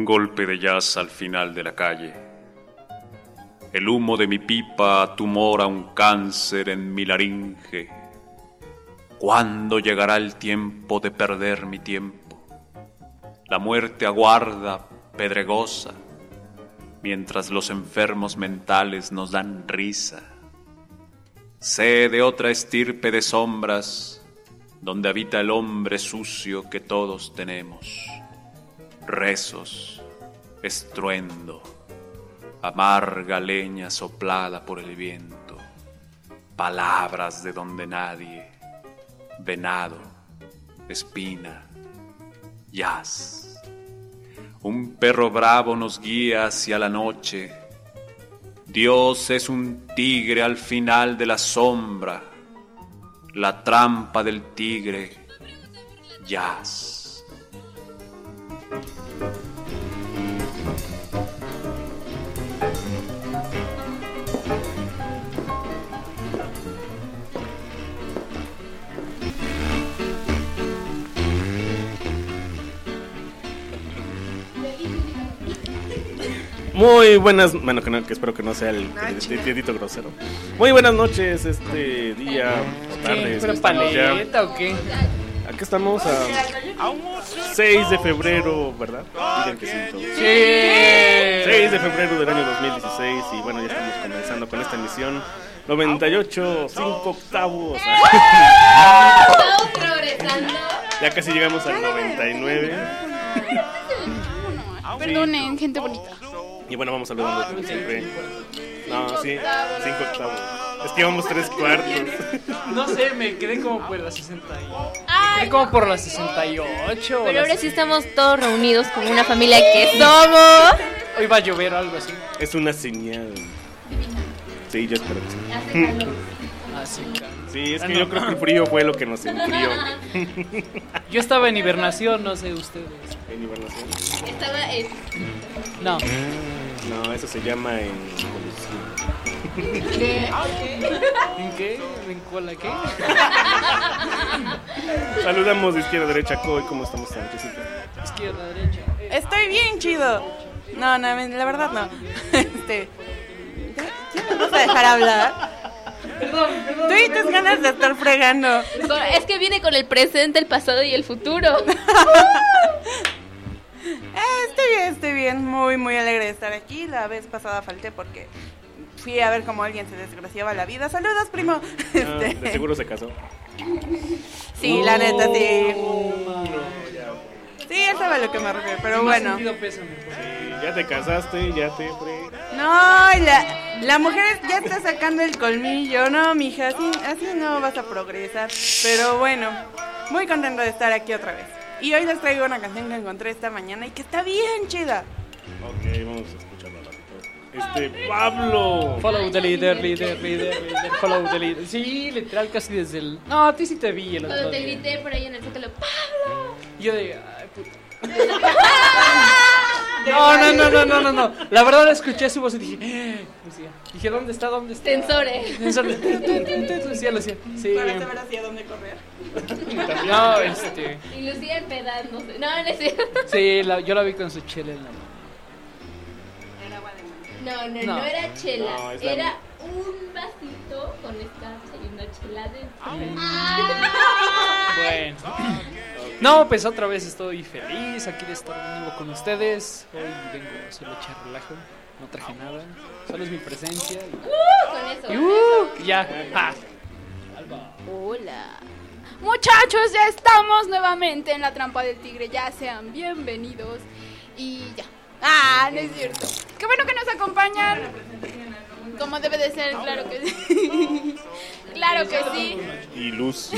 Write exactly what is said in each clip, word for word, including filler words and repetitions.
golpe de jazz al final de la calle. El humo de mi pipa tumora un cáncer en mi laringe. ¿Cuándo llegará el tiempo de perder mi tiempo? La muerte aguarda, pedregosa, mientras los enfermos mentales nos dan risa. Sé de otra estirpe de sombras, donde habita el hombre sucio que todos tenemos. Rezos, estruendo, amarga leña soplada por el viento, palabras de donde nadie, venado, espina, jazz. Un perro bravo nos guía hacia la noche. Dios es un tigre al final de la sombra. La trampa del tigre, jazz. Muy buenas, bueno, que, no, que espero que no sea el dedito grosero. Muy buenas noches, este día, o tardes. ¿Pero paleta o qué? Aquí estamos a seis de febrero, ¿verdad? Digan que sí, todos. Sí. seis de febrero del año dos mil dieciséis y bueno, ya estamos comenzando con esta emisión noventa y ocho, cinco octavos. Estamos progresando. Ya casi llegamos al noventa y nueve. Perdonen, gente bonita. Y bueno, vamos saludando como siempre. No, sí, cinco octavos. Es que vamos tres cuartos. No sé, me quedé como por la sesenta y ocho. Ay, Quedé como por la sesenta y ocho. pero ahora sí estamos todos reunidos como una familia que somos. Hoy va a llover o algo así. Es una señal. Sí, yo espero que sí. Así que. Sí, es Ah, que no. yo creo que el frío fue lo que nos enfrió. Yo estaba en hibernación, no sé ustedes. En hibernación. Estaba en... No. No, eso se llama en evolución. ¿Qué? ¿En qué? ¿En cola qué? Saludamos de izquierda a derecha, Coy, ¿cómo estamos, Sánchez? Izquierda, derecha. Estoy bien chido. No, no, la verdad no. Este, ¿ya me vas a dejar hablar? Perdón, perdón. Tú y tus ganas de estar fregando. Es que viene con el presente, el pasado y el futuro. Eh, estoy bien, estoy bien. Muy, muy alegre de estar aquí. La vez pasada falté porque fui a ver cómo alguien se desgraciaba la vida. Saludos, primo. Ah, Este, de seguro se casó. sí, la neta, sí. No, ya. Sí, él sabe a lo que me refiero, pero Me ha bueno. sentido pésame, por favor. Sí, ya te casaste, ya te fre... No, y la, la mujer ya está sacando el colmillo. No, mija, así, así no vas a progresar. Pero bueno, muy contento de estar aquí otra vez. Y hoy les traigo una canción que encontré esta mañana y que está bien chida. Ok, vamos a escucharla ratito. Este, Pablo. Follow the leader, leader, leader, leader, follow the leader. Sí, literal casi desde el... No, a ti sí te vi el otro Cuando te día. grité por ahí en el zócalo, ¡Pablo! Y yo de... Ay, puta. No, no, no, no, no, no, no. La verdad escuché su voz y dije... eh, decía, dije, ¿dónde está? ¿Dónde está? Tensores. Tensores. Lucía, Lucía. Sí. Para saber hacia dónde correr. No, este... Y Lucía empedándose. No, no es cierto. Sí, la, yo la vi con su chela en la mano. No, no, No. no era chela. No, es la- Era un vasito con escarcha y una chela dentro. Bueno. No, pues otra vez estoy feliz aquí de estar de nuevo con ustedes. Hoy vengo a solo echar relajo. No traje nada. Solo es mi presencia. Y, Uh, con eso. y, con uh, eso. ya. Ja. Hola. Muchachos, ya estamos nuevamente en la trampa del tigre. Ya sean bienvenidos. Y ya. Ah, no es cierto. Qué bueno que nos acompañan. Como debe de ser, claro que sí. Claro que sí. Y Luz.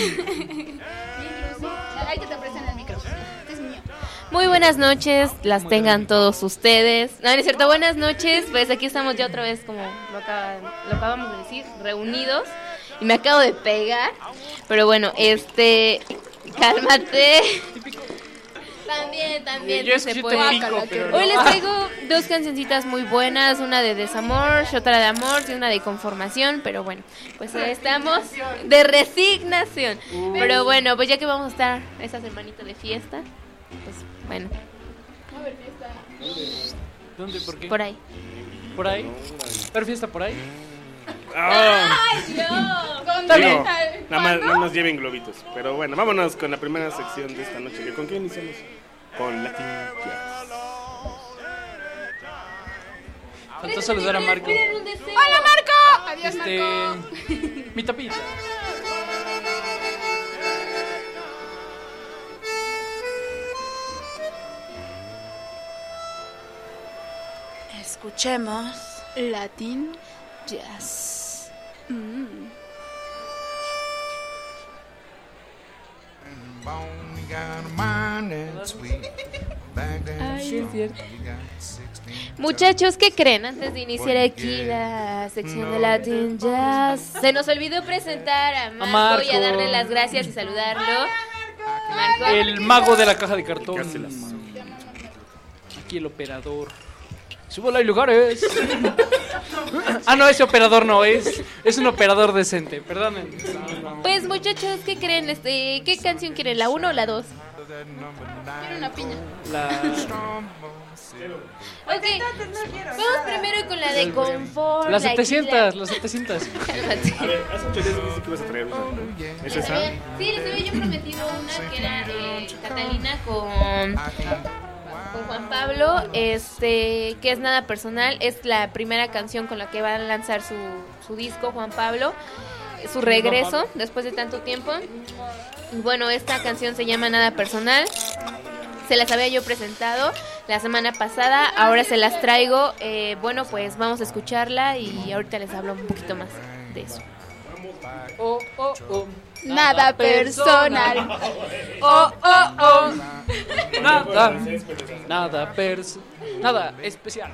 Ay, que te presten el micrófono. Este es mío. Muy buenas noches, las tengan todos ustedes. No, no es cierto, buenas noches. Pues aquí estamos ya otra vez, como lo, acaban- lo acabamos de decir, reunidos. Y me acabo de pegar. Pero bueno, este. Cálmate. También, también Yo se escuché puede. te pico, pero Hoy no. les traigo dos cancioncitas muy buenas, una de desamor, otra de amor y una de conformación, pero bueno, pues estamos de resignación. Pero bueno, pues ya que vamos a estar esta semanita de fiesta, pues bueno. A ver, fiesta. ¿Dónde? ¿Por qué? Por ahí. ¿Por ahí? ¿Pero fiesta por ahí? Ah, ¡Ay, Dios! digo, ¿Dónde? nada más, nada más lleven globitos. Pero bueno, vámonos con la primera sección de esta noche. ¿Con qué iniciamos? Con Latin Jazz. Faltó saludar a Marco. ¡Hola, Marco! Adiós, Este. Marco. Mi tapita. Escuchemos Latin Jazz. Mm. Sí, es cierto. Muchachos, ¿qué creen? Antes de iniciar aquí la sección de Latin Jazz, se nos olvidó presentar a Marco, Marco. y a darle las gracias y saludarlo. Marco. El mago de la caja de cartón. Cácelas. Aquí el operador. Súbala, hay lugares. Ah, no, ese operador no es. Es un operador decente. Perdonen. Pues muchachos, ¿qué creen? Este, ¿qué canción quieren? ¿La uno o la dos? Quiero una piña. La... Ok, vamos primero con la de confort. Las la setecientas, las setecientas. Cálmate. A ver, hace ocho días dijiste que ibas a traer una, ¿no? ¿Es esa? Sí, les había yo prometido una que era de Catalina con, con Juan Pablo, este, que es nada personal. Es la primera canción con la que va a lanzar su, su disco, Juan Pablo, su regreso después de tanto tiempo. Y bueno, esta canción se llama Nada Personal. Se las había yo presentado la semana pasada, ahora se las traigo. Eh, bueno, pues vamos a escucharla y ahorita les hablo un poquito más de eso. Oh, oh, oh. Nada personal. Oh, oh, oh. Nada. Nada perso. Nada especial.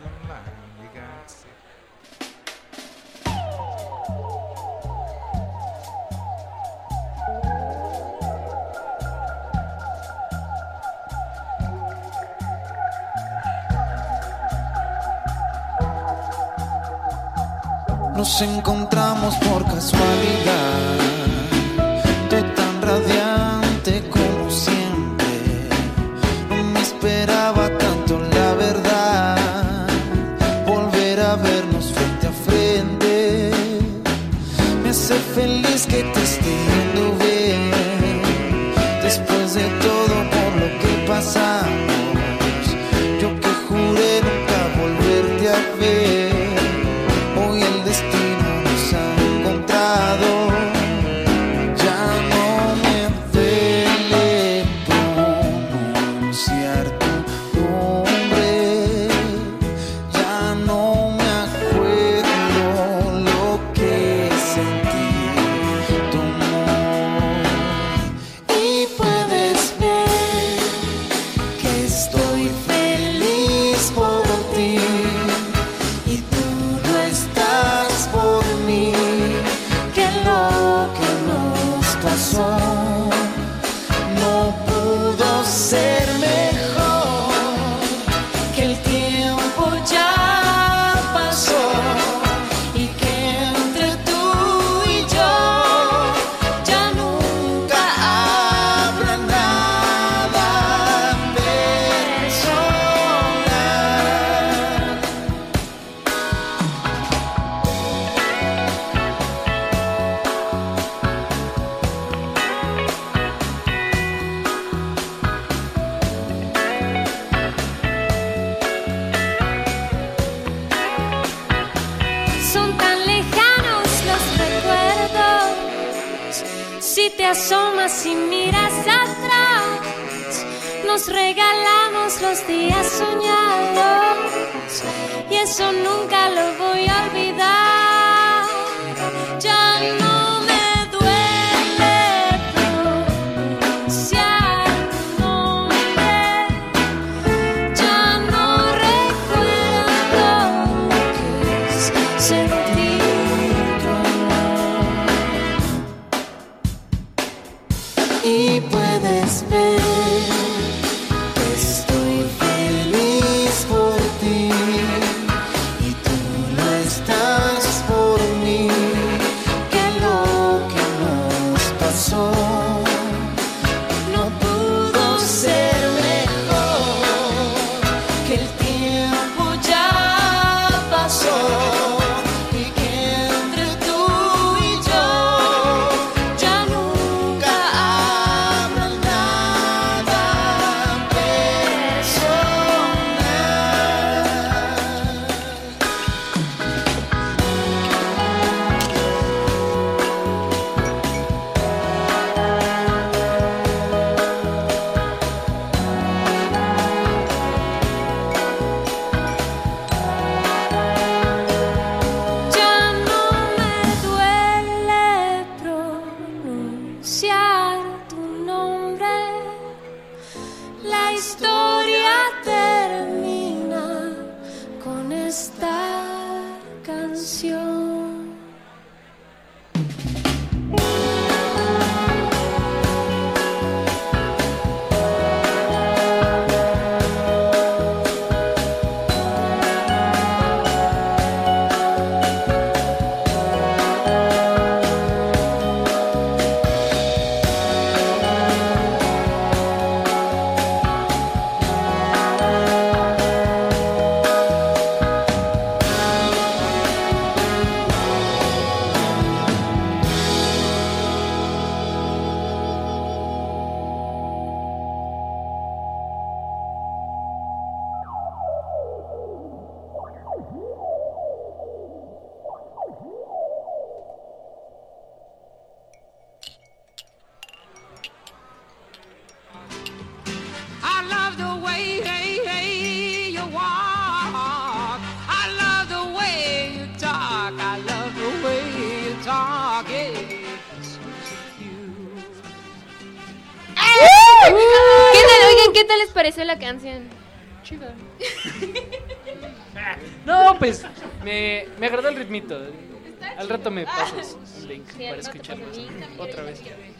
Nos encontramos por casualidad, tú tan radiante como siempre. No me esperaba tanto, la verdad, volver a vernos frente a frente. Me hace feliz que te esté yendo bien, después de todo por lo que pasamos. Yo que juré nunca volverte a ver, hoy el destino nos ha encontrado. Ya no me duele pronunciar tu nombre, ya no me acuerdo lo que sentí, tu amor. Y puedes ver que estoy feliz por ti, y tú no estás por mí. Que lo que nos pasó no pudo ser mejor, que el tiempo ya pasó y que entre tú y yo ya nunca habrá nada personal. Son tan lejanos los recuerdos, si te asomas y miras atrás. Nos regalamos los días soñados y eso nunca lo voy a olvidar. Ya no me duele pronunciar tu nombre, ya no recuerdo lo que es sentir tu amor. Y puedes ver que estoy feliz por ti, y tú no estás ¿qué tal les pareció la canción? Chida. No, pues me, me agradó el ritmito. Al rato me pasas un link Sí, para al rato escucharlo paso el link. otra vez.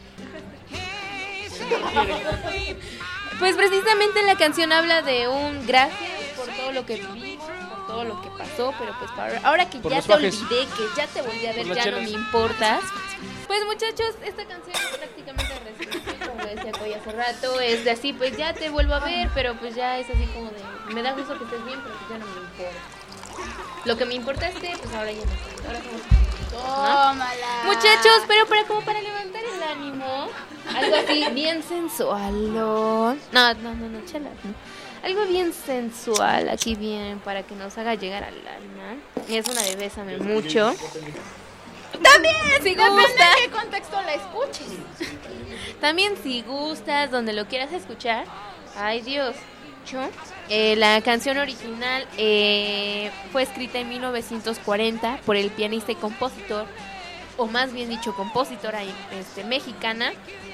Pues precisamente la canción habla de un gracias por todo lo que vivimos, por todo lo que pasó, pero pues para ahora que Por ya los te fajes. olvidé, que ya te volví a ver, Por las ya no chelas. me importas. Pues muchachos, esta canción es prácticamente respeto, como decía Coy hace rato, es de así, pues ya te vuelvo a ver, pero pues ya es así como de, me da gusto que estés bien, pero pues ya no me importa. Lo que me importa es que pues ahora ya no estoy, ahora somos Tómala. muchachos, pero para como para levantar el ánimo, algo así bien sensual. No, no, no, no, chela, no. Algo bien sensual, aquí bien, para que nos haga llegar al alma. Es una de Bésame Mucho. También, si Depende gusta. en qué contexto la escuches. También si gustas, donde lo quieras escuchar. Ay, Dios. Yo, eh, la canción original eh, fue escrita en mil novecientos cuarenta por el pianista y compositor, o más bien dicho, compositora este, mexicana,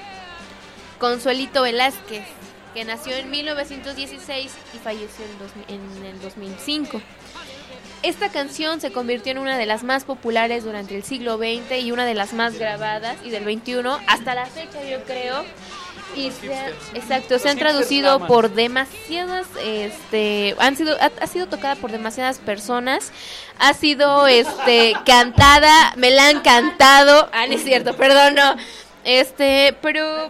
Consuelito Velázquez, que nació en mil novecientos dieciséis y falleció en, dos, en el dos mil cinco. Esta canción se convirtió en una de las más populares durante el siglo veinte y una de las más grabadas, y del veintiuno hasta la fecha, yo creo. Y se ha- exacto, se han traducido por demasiadas, este, han sido, ha, ha sido tocada por demasiadas personas, ha sido, este, cantada, me la han cantado, ah, no es cierto, perdón, no, este, pero,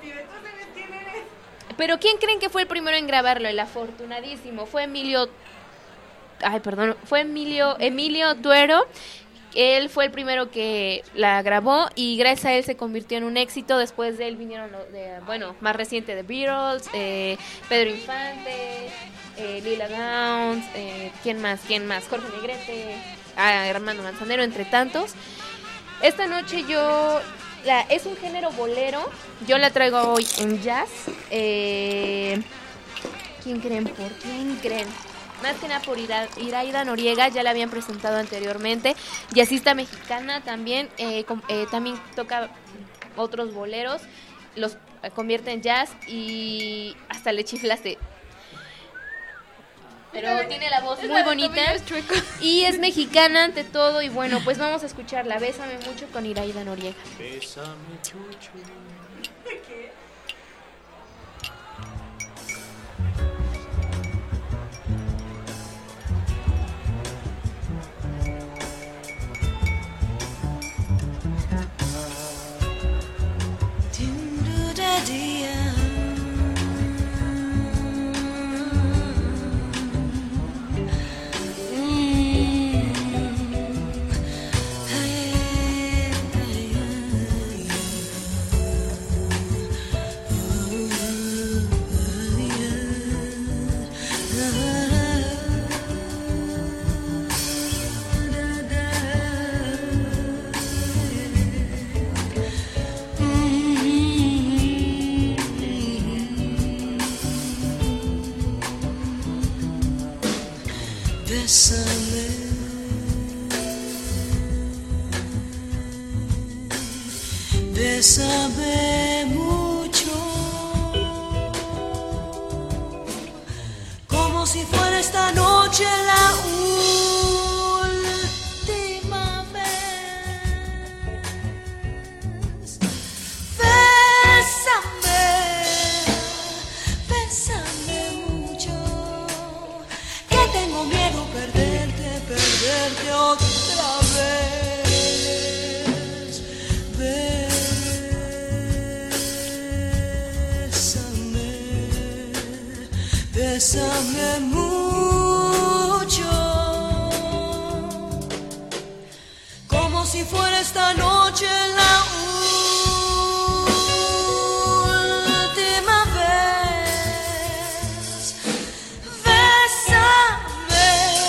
pero ¿quién creen que fue el primero en grabarlo? El afortunadísimo, fue Emilio, ay, perdón, fue Emilio, Emilio Tuero. Él fue el primero que la grabó y gracias a él se convirtió en un éxito. Después de él vinieron, lo de, bueno, más reciente The Beatles, eh, Pedro Infante, eh, Lila Downs, eh, ¿quién más? ¿Quién más? Jorge Negrete, ah, Armando Manzanero, entre tantos. Esta noche yo, la, es un género bolero, yo la traigo hoy en jazz. Eh, ¿Quién creen? ¿Por quién creen? Más que nada por Ira- Iraida Noriega, ya la habían presentado anteriormente. Jazzista mexicana también, eh, com- eh, también toca otros boleros, los eh, convierte en jazz y hasta le chiflaste. Pero tiene la voz muy bonita y es mexicana ante todo. Y bueno, pues vamos a escucharla. Bésame Mucho con Iraida Noriega. Bésame, chucho. Bésame, bésame mucho, como si fuera esta noche la última vez. Bésame, bésame mucho, que tengo miedo perderte, perderte otra vez. Bésame, bésame mucho, como si fuera esta noche la última vez. Bésame,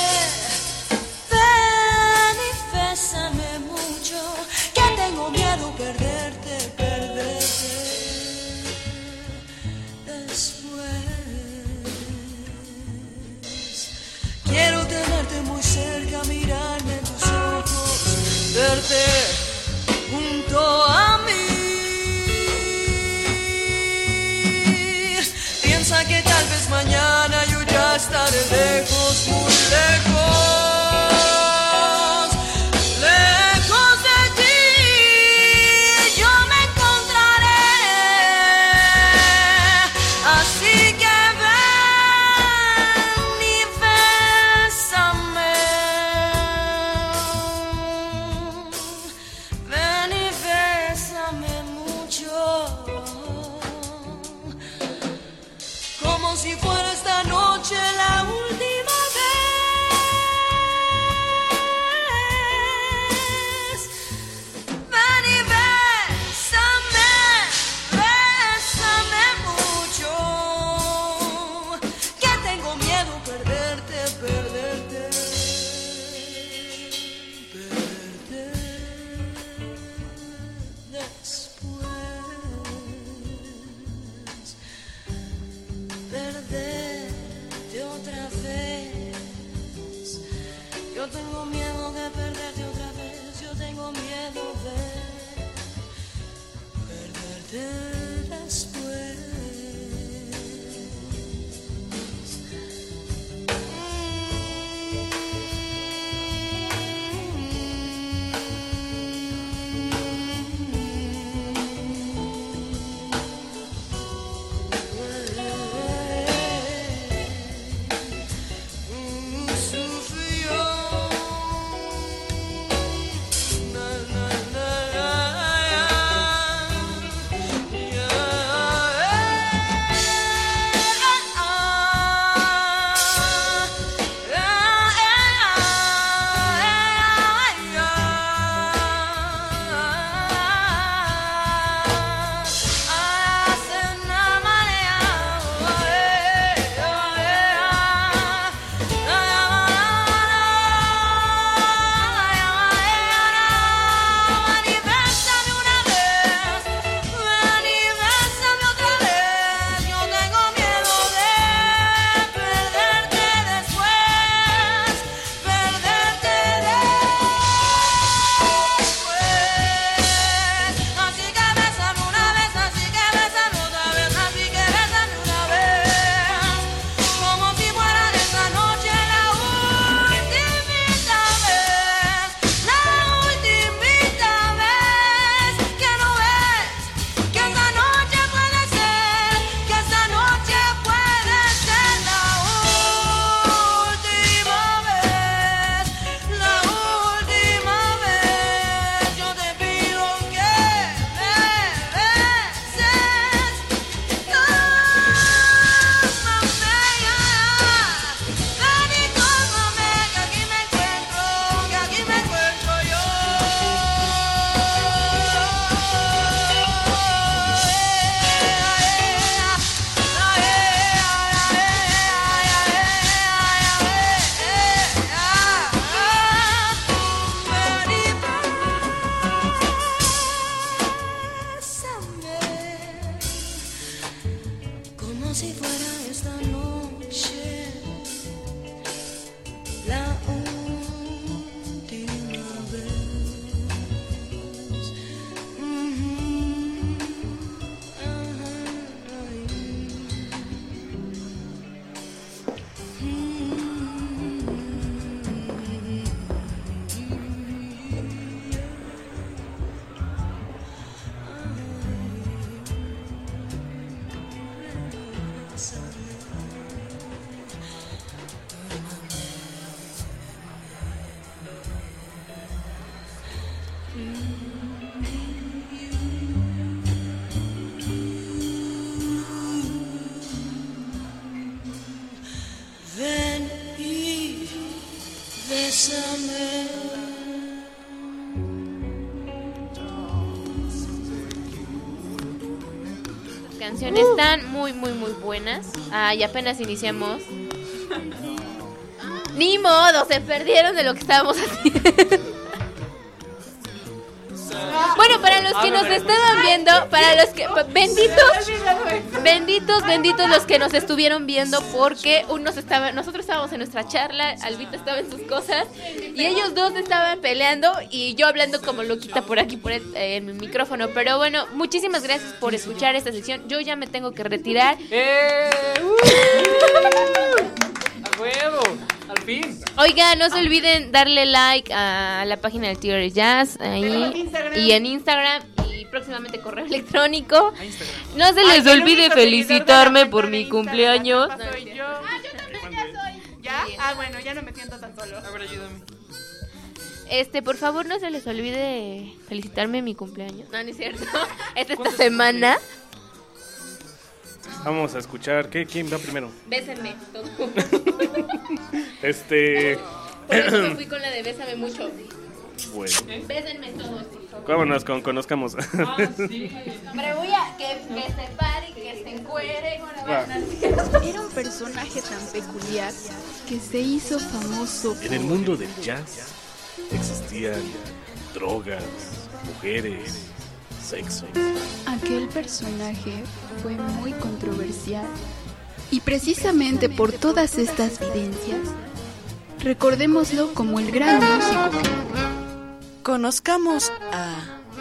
ven y bésame mucho, que tengo miedo perderte, perderte después. Quiero tenerte muy cerca, mirarme en tus ojos, verte junto Ven y bésame. Las canciones están muy, muy, muy buenas. Ah, y apenas iniciamos. Ni modo, se perdieron de lo que estábamos haciendo. Bueno, para los que nos estaban viendo, para los que... Benditos, benditos, benditos los que nos estuvieron viendo, porque unos estaban, nosotros estábamos en nuestra charla, Albita estaba en sus cosas, y ellos dos estaban peleando, y yo hablando como loquita por aquí, por el, eh, en mi micrófono. Pero bueno, muchísimas gracias por escuchar esta sesión. Yo ya me tengo que retirar. ¡Eh! ¡Uh! ¡A huevo! ¡Al fin! Oiga, no se olviden darle like a la página del Tigre Jazz ahí, y en Instagram, y próximamente correo electrónico. No se les Ay, olvide felicitarme por mi cumpleaños. Soy yo. Ah, yo también ya soy. ¿Ya? Ah, bueno, ya no me siento tan solo. A ver, ayúdame. Este, por favor, no se les olvide felicitarme mi cumpleaños. No, no es cierto. Es esta semana. Vamos a escuchar. ¿Qué? ¿Quién va primero? Bésenme. Todo. Este. Por eso me fui con la de bésame mucho. Bueno, Bésenme todos, por favor. vámonos, con, conozcamos. Ah, sí. Hombre, voy a que, que se pare, que se encuere. Va. Era un personaje tan peculiar que se hizo famoso En el mundo del jazz existían drogas, mujeres, sexo. Aquel personaje fue muy controversial. Y precisamente por todas estas vivencias, recordémoslo como el gran músico que fue. Conozcamos a...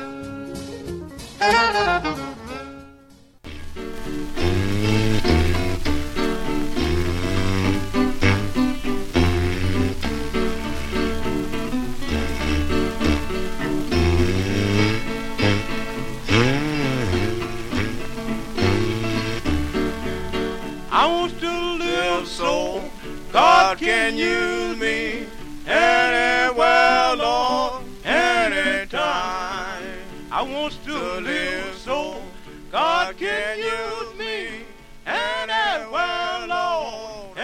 I want to live so God can use me anywhere, Lord, anytime. I want to live so God can use me anywhere, Lord,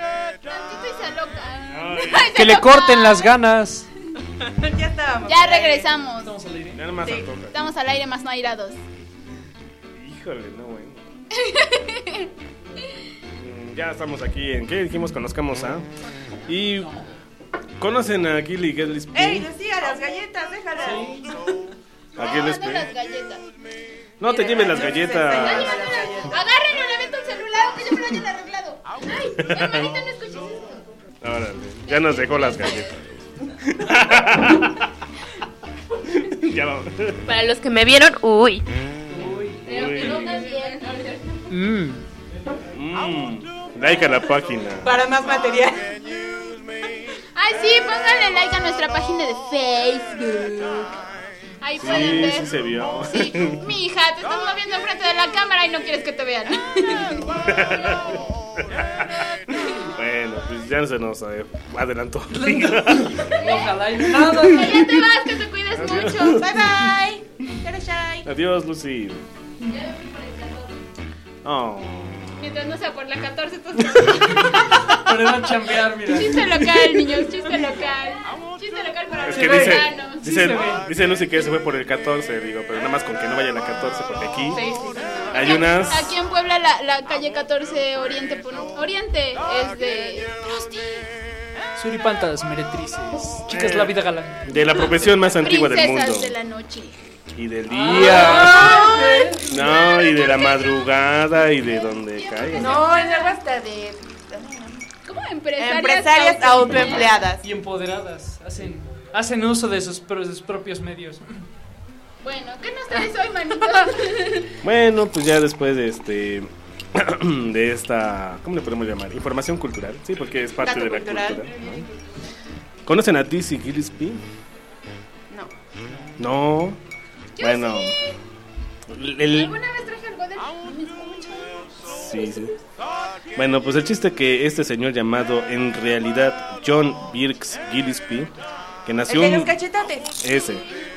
anytime. Que le corten las ganas. Ya estábamos. Ya regresamos. Estamos al aire. Nada más Sí. antoja. Estamos al aire más no airados. Híjole, no, güey. Mm, Ya estamos aquí en. ¿Qué dijimos? Conozcamos a. Y. ¿Conocen a Gilly Gillespie? ¡Ey, decía las galletas! ¡Déjalas! ¿A No, Gillespie? no las galletas. No te lleves las galletas. Agárrenlo, le meto el celular, que yo me lo hayan arreglado. Ay, hermanita, no escuches esto. Órale, ya nos dejó las galletas. Ya vamos. Para los que me vieron, uy. Pero que no también. Mmm. Mm, like a la página. Para más material. Ay, sí, pónganle like a nuestra página de Facebook. Ahí pueden Sí, ver. sí se vio. Sí, mi hija, te estás moviendo enfrente de la cámara y no quieres que te vean. Bueno, pues ya se nos eh, adelantó. Ojalá y nada. Que ya te vas, que te cuides mucho. Bye bye. Yarashai. Adiós, Lucy. Oh. Mientras no sea por la catorce, tú Pero no chambear, mira. chiste local, niños, chiste local. Chiste local para Es los que dice, mexicanos. dice, se ve. dice Lucy que se fue por el catorce, digo, pero nada más con que no vaya la catorce, porque aquí Sí, sí, sí. hay unas. Aquí en Puebla la, la calle catorce Oriente por- Oriente es de Suripantas, meretrices. Chicas, la vida galán. De la profesión más antigua del mundo. princesas de la noche. Y del día. No, y de la madrugada y de donde caiga. No, y luego hasta de ¿Cómo empresarias? empresarias autoempleadas. Y empoderadas. Hacen, hacen uso de sus, pro- sus propios medios. Bueno, ¿qué nos traes hoy, manito? Bueno, pues ya después de este. De esta. ¿Cómo le podemos llamar? Información cultural. Sí, porque es parte Dato de la cultural. cultura. ¿No? ¿Conocen a Dizzy Gillespie? No. No. Yo Bueno. El, ¿Alguna vez traje algo de sí, sí. Bueno, pues el chiste es que este señor llamado en realidad John Birks Gillespie, que El nació de un, los cachetotes. ese,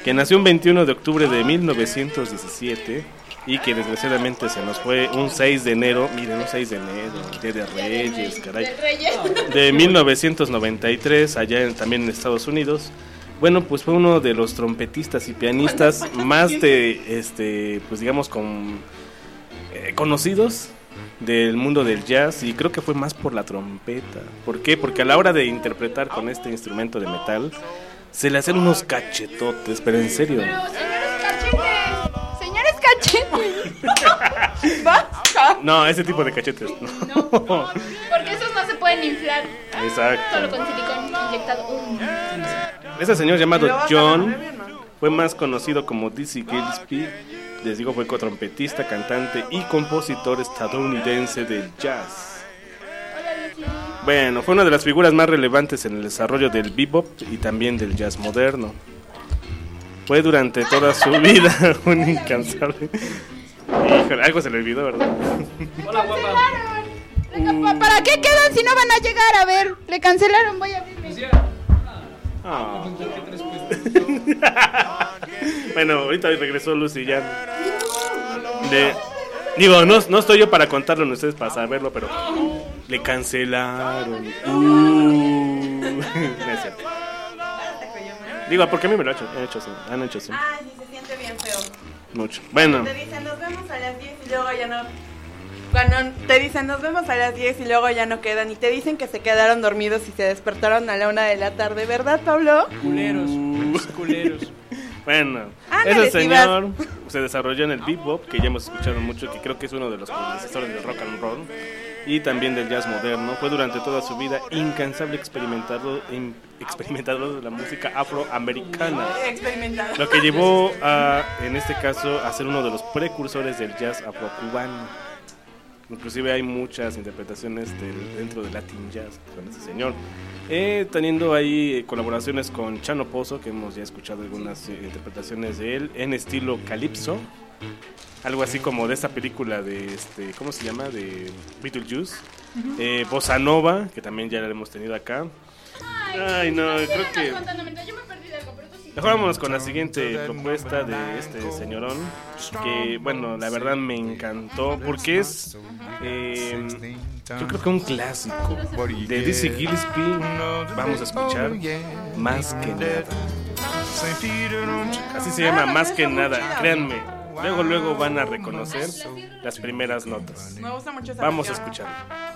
que nació un veintiuno de octubre de mil novecientos diecisiete y que desgraciadamente se nos fue un seis de enero, miren, un seis de enero, Día de Reyes, caray, de mil novecientos noventa y tres, allá en, también en Estados Unidos. Bueno, pues fue uno de los trompetistas y pianistas más de, este, pues digamos, con, eh, conocidos del mundo del jazz, y creo que fue más por la trompeta. ¿Por qué? Porque a la hora de interpretar con este instrumento de metal, se le hacen unos cachetotes, pero en serio. Pero, señores cachetes, señores cachetes. ¿Basta? No, ese tipo de cachetes, no. No, porque esos no se pueden inflar. Exacto. Solo con silicón inyectado. Uh. Ese señor llamado John fue más conocido como Dizzy Gillespie. Les digo, fue trompetista, cantante y compositor estadounidense del jazz. Bueno, fue una de las figuras más relevantes en el desarrollo del bebop y también del jazz moderno. Fue durante toda su vida un incansable... Híjole, algo se le olvidó, ¿verdad? Hola, guapa. ¿Para qué quedan si no van a llegar? A ver, le cancelaron, voy a abrirme. Oh. Bueno, ahorita regresó Lucy ya. De, digo, no, no estoy yo para contarlo, no ustedes para saberlo, pero le cancelaron. Uh, no es cierto. Digo, porque a mí me lo han hecho, han hecho, sí, han hecho sí. Ay, sí, se siente bien feo. Mucho. Bueno. Te dicen, nos vemos a las diez y luego ya no... Cuando te dicen, nos vemos a las diez y luego ya no quedan. Y te dicen que se quedaron dormidos y se despertaron a la una de la tarde. ¿Verdad, Pablo? Culeros, culeros. Bueno, Ándale, ese señor se desarrolló en el bebop, que ya hemos escuchado mucho, que creo que es uno de los predecesores del rock and roll y también del jazz moderno. Fue durante toda su vida incansable experimentador, experimentador de la música afroamericana, Experimentado. lo que llevó a, en este caso, a ser uno de los precursores del jazz afrocubano. Inclusive hay muchas interpretaciones del, dentro del Latin Jazz con ese señor, eh, teniendo ahí eh, colaboraciones con Chano Pozo, que hemos ya escuchado algunas eh, interpretaciones de él en estilo calipso, algo así como de esta película de este, ¿cómo se llama? De Beetlejuice. Uh-huh. eh, Bossa Nova, que también ya la hemos tenido acá. Ay, Ay no, creo que yo me perdí de algo, pero tú sí. mejor vámonos con la siguiente propuesta de este señorón, que bueno, la verdad me encantó porque es eh, yo creo que un clásico de Dizzy Gillespie. Vamos a escuchar Más que Nada. Así se llama, Más que Nada, créanme, luego luego van a reconocer las primeras notas. Me gusta mucho esa Vamos a canción. escuchar.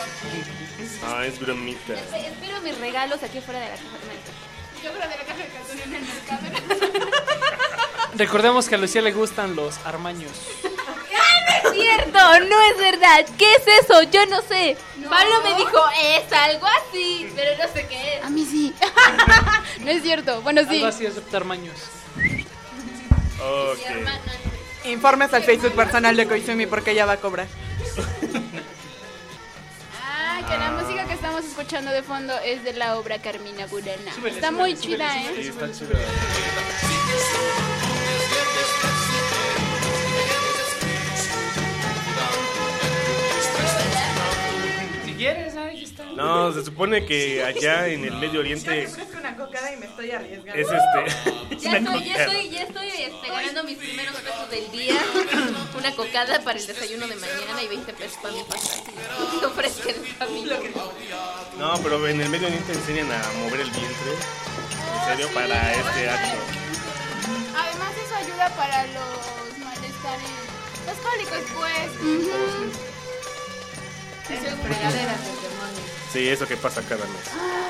No, es bromita. Espero mis regalos aquí afuera de la caja. Yo creo de la caja de cartón en el mercado. Recordemos que a Lucía le gustan los armaños. ¡Ah, no es cierto! ¡No es verdad! ¿Qué es eso? Yo no sé. No. Pablo me dijo, es algo así, pero no sé qué es. A mí sí. No es cierto. Bueno, sí. Algo así es armaños. Ok. Informes al Facebook personal de Koizumi porque ella va a cobrar. Ah, que la música que estamos escuchando de fondo es de la obra Carmina Burana. Está muy chida, Sí, ¿eh? está chido. Si quieres, ahí está. No, se supone que allá en el Medio Oriente Es una cocada y me estoy arriesgando. es este. Ya estoy, ya estoy, ya estoy este, ganando mis primeros pesos del día. Una cocada para el desayuno de mañana y veinte pesos para mi pasta. Que ofrezcan familia. No, pero en el Medio Oriente enseñan a mover el vientre. En serio, para este acto. Además, eso ayuda para los malestares. Los cólicos, pues. Esas fregaderas del demonio. Sí, eso que pasa cada mes.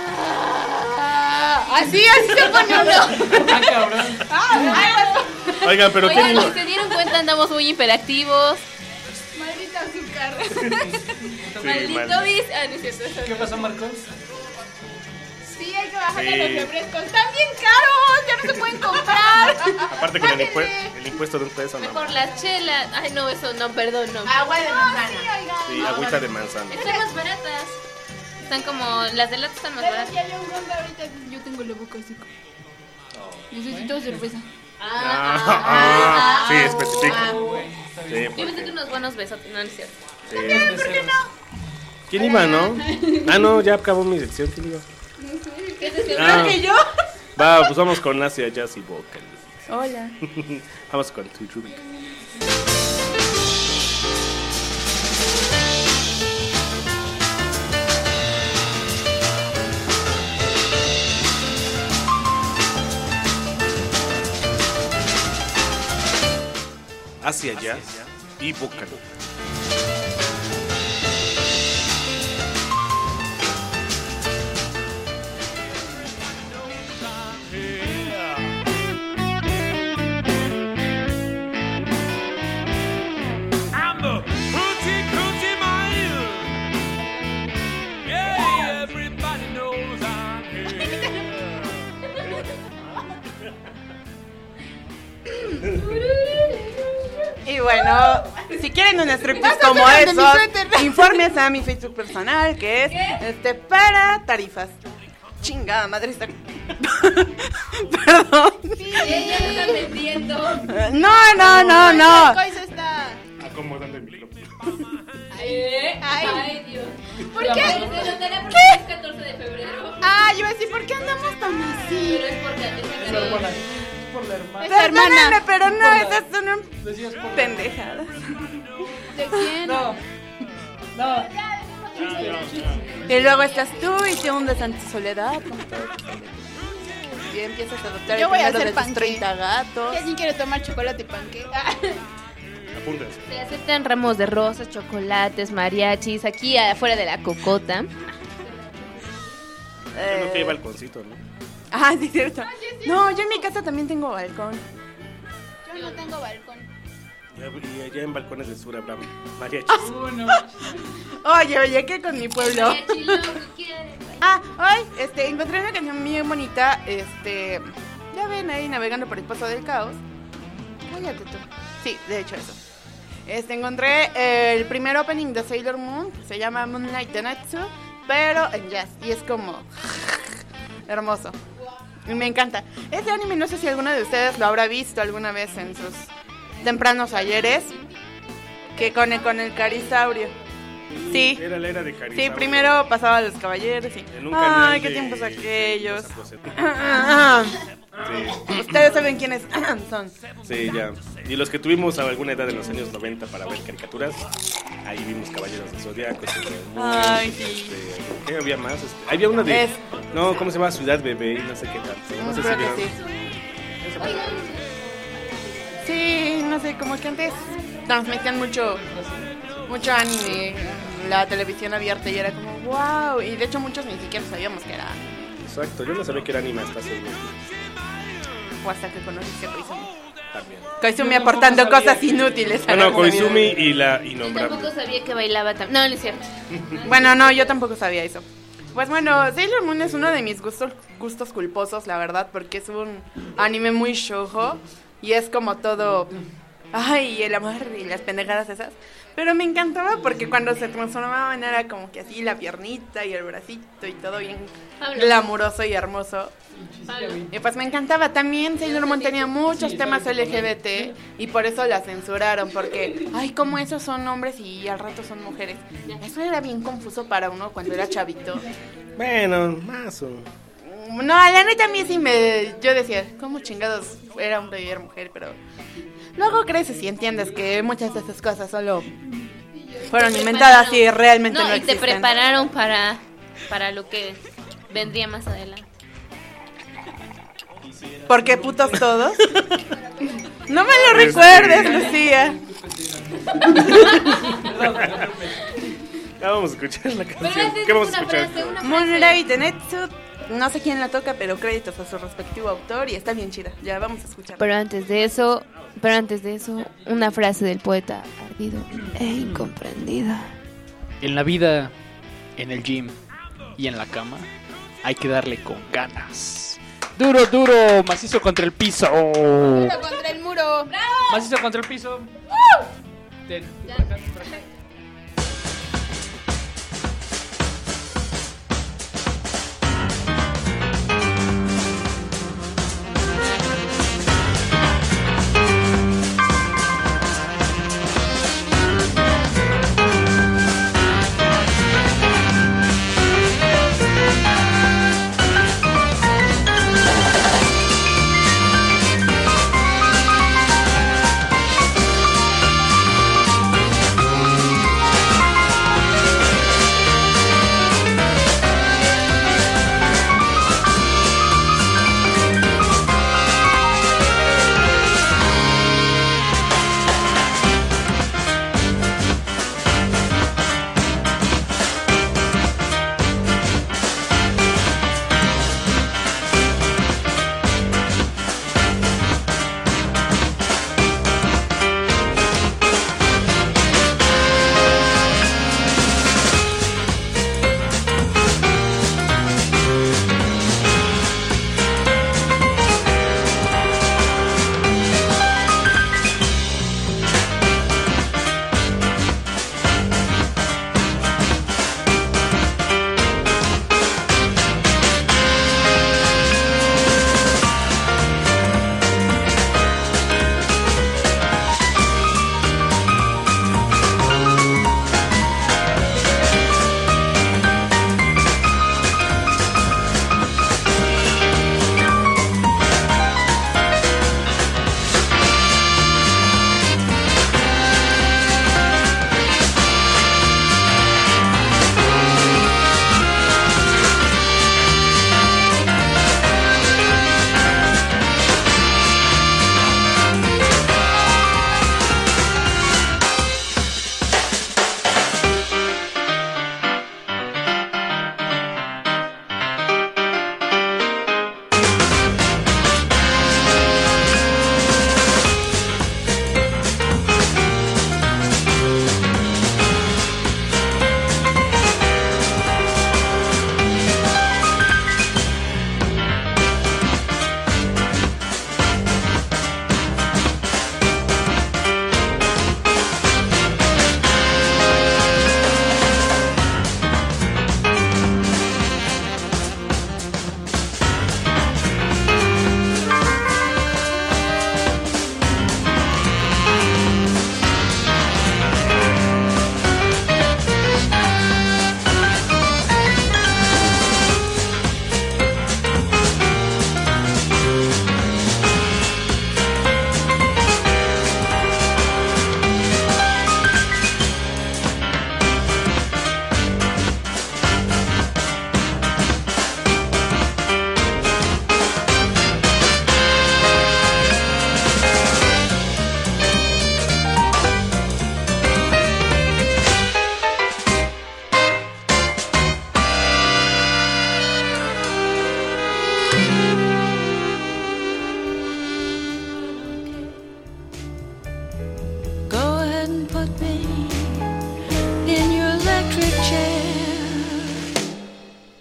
Ah, así, así se pone uno. Ah, cabrón. Oigan, pero ¿qué Oigan, digo? si se dieron cuenta, andamos muy hiperactivos. Maldita azúcar. Sí, Maldito mal. bis. Ah, no es cierto. ¿Qué pasó, Marcos? Sí, hay que bajarle Sí. los refrescos. Están bien caros, ya no se pueden comprar. Aparte con el, Bájenle. impue- el impuesto de un peso, no. Mejor las chelas. Ay, no, eso no, perdón, no. Agua de No, manzana. sí, oigan. Sí, agüita de manzana. Están más baratas. Están como, las de lata están más Pero baratas. si hay un ronda ahorita, yo tengo la boca así. Necesito cerveza. Ah, ah, sí, especifica. ah. Sí, Yo me porque- unos buenos besos, no, no es cierto. sí. ¿Quién iba, no? Ah, no, ya acabó mi sección. ¿Quién iba? ¿Qué es ese? Ah, ¿Que yo? va, pues vamos con Asia Jazz y Vocal. Hola. Vamos con tu Rubik. Asia Jazz y Vocal. I'm the hoochie coochie man. Yeah, everybody knows I'm here. Y bueno, si quieren un striptease Vas a como hacer el de mi esos, suéter. informes a mi Facebook personal, que es este para tarifas. Chingada madre está. Perdón. Ella lo está vendiendo. No, no, no, no. Cois está. Acomodando el micrófono. ¿Eh? Ay. Ay, Dios. ¿Por La qué? madre se lo dará porque es catorce de febrero. Ah, yo iba a decir, ¿por qué andamos tan así? Pero es porque antes Es de la hermana. Es por la hermana. Esa hermana. Perdóname, pero no, esas son un Decías por la pendejadas. ¿De quién? No. No. Y luego estás tú y te hundes en tu soledad. como todo. Y empiezas a adoptar Yo el voy a primero hacer de tus panqué. treinta gatos. Si alguien quiere tomar chocolate y panque. Apúntense. Se aceptan ramos de rosas, chocolates, mariachis, aquí afuera de la cocota. Yo no que hay Eh, balconcito, ¿no? Ah, sí, cierto. No, yo en mi casa también tengo balcón. Yo no tengo balcón. Y allá en balcones del sur habrá mariachis. Uno. Oye, oye, ¿qué con mi pueblo? Mariachi loco quiere. Ah, hoy este, encontré una canción bien bonita. Este, ya ven ahí navegando por el Pozo del Caos. Cállate tú. Sí, de hecho eso. Este, encontré el primer opening de Sailor Moon. Se llama Moonlight Denatsu, pero en jazz. Y es como hermoso. Y me encanta. Este anime no sé si alguno de ustedes lo habrá visto alguna vez en sus tempranos ayeres. Que con el, con el Carisaurio. Sí. Era la era de Carisaurio. Sí, primero pasaba a los caballeros y... En un canal Ay, qué de- tiempos aquellos. Sí, Ustedes saben quiénes son. sí, ya. Y los que tuvimos a alguna edad en los años noventa para ver caricaturas, ahí vimos Caballeros del Zodiaco. Ay, sí. Este, ¿qué había más? Este, había una de... Es- No, ¿cómo se llama? Ciudad Bebé y no sé qué tal. No sé si Creo que vieron. sí. Sí, no sé, como que antes transmitían mucho, mucho anime, la televisión abierta y era como wow, y de hecho muchos ni siquiera sabíamos que era. Exacto, yo no sabía que era anime hasta hace un momento. O hasta que conociste a Koizumi. También. Koizumi aportando cosas inútiles. a la Bueno, comunidad. Koizumi y la Yo innombrable. tampoco sabía que bailaba también. No, no es cierto. Bueno, no, yo tampoco sabía eso. Pues bueno, Sailor Moon es uno de mis gustos, gustos culposos, la verdad, porque es un anime muy shoujo y es como todo, ay, el amor y las pendejadas esas. Pero me encantaba porque cuando se transformaban era como que así la piernita y el bracito y todo bien Pablo. glamuroso y hermoso. Pablo. Y pues me encantaba. También Sailor Moon tenía muchos temas L G B T y por eso la censuraron, porque, ay, como esos son hombres y al rato son mujeres. Eso era bien confuso para uno cuando era chavito. Bueno, más o... No, la neta a mí sí me... Yo decía, ¿cómo chingados era hombre y era mujer? Pero luego creces y entiendes que muchas de esas cosas solo fueron inventadas y realmente no, No, y te existen. prepararon para, para lo que vendría más adelante. ¿Por qué putos todos? No me lo recuerdes, Lucía. Ya vamos a escuchar la Pero canción. antes ¿Qué vamos a una escuchar? frase, una frase. Moonlight Tenetsu, no sé quién la toca, pero créditos a su respectivo autor y está bien chida. Ya vamos a escuchar. Pero antes de eso, pero antes de eso, una frase del poeta ardido e incomprendido. En la vida, en el gym y en la cama, hay que darle con ganas. Duro, duro, macizo contra el piso. Muro contra el muro. Macizo contra el piso. Ten, por acá, por acá. Thank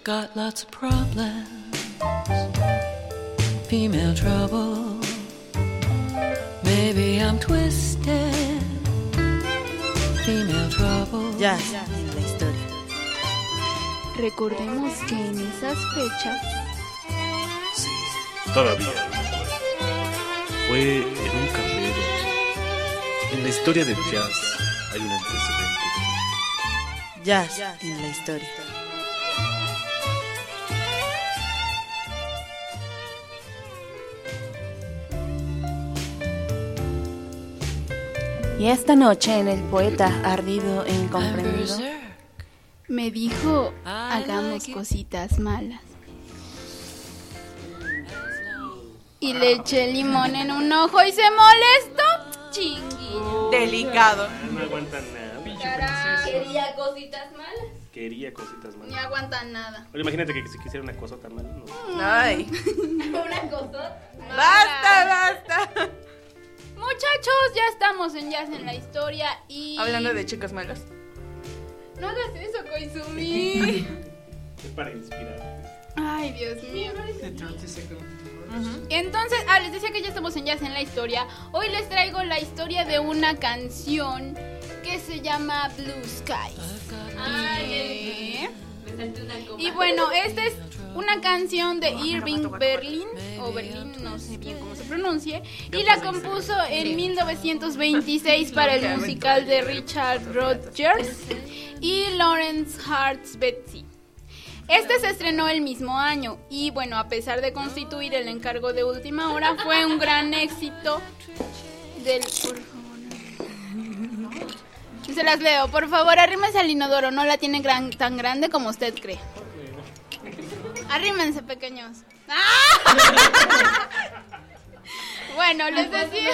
got lots of problems. Female trouble. Maybe I'm twisted. Female trouble. Ya, en la historia. Recordemos que en esas fechas Sí, todavía. Fue en un carrero. En la historia del jazz hay un antecedente. Jazz en la historia. Y esta noche en El Poeta Ardido e Incomprendido, me dijo, hagamos cositas malas. Y le eché limón en un ojo y se molestó. Chinguín. delicado. No aguantan nada. Quería cositas malas. Quería cositas malas. Ni aguantan nada. Oye, imagínate que si quisiera una cosa tan mala. No. Ay. Una cosa. Basta, basta. Muchachos, ya estamos en Jazz en la Historia y... Hablando de chicos malos. No hagas eso, Koizumi. Es para inspirar. Ay, Dios mío. Entonces, ah, les decía que ya estamos en Jazz en la Historia. Hoy les traigo la historia de una canción que se llama Blue Skies. Ay, Y bueno, esta es una canción de Irving Berlin, o Berlin, no sé bien cómo se pronuncie, y la compuso en mil novecientos veintiséis para el musical de Richard Rodgers y Lawrence Hart's Betsy. Este se estrenó el mismo año y bueno, a pesar de constituir el encargo de última hora, fue un gran éxito del... Por favor. Se las leo. Por favor, arrímense al inodoro, no la tienen gran, tan grande como usted cree. Arrímense, pequeños. ¡Ah! Bueno, les decía...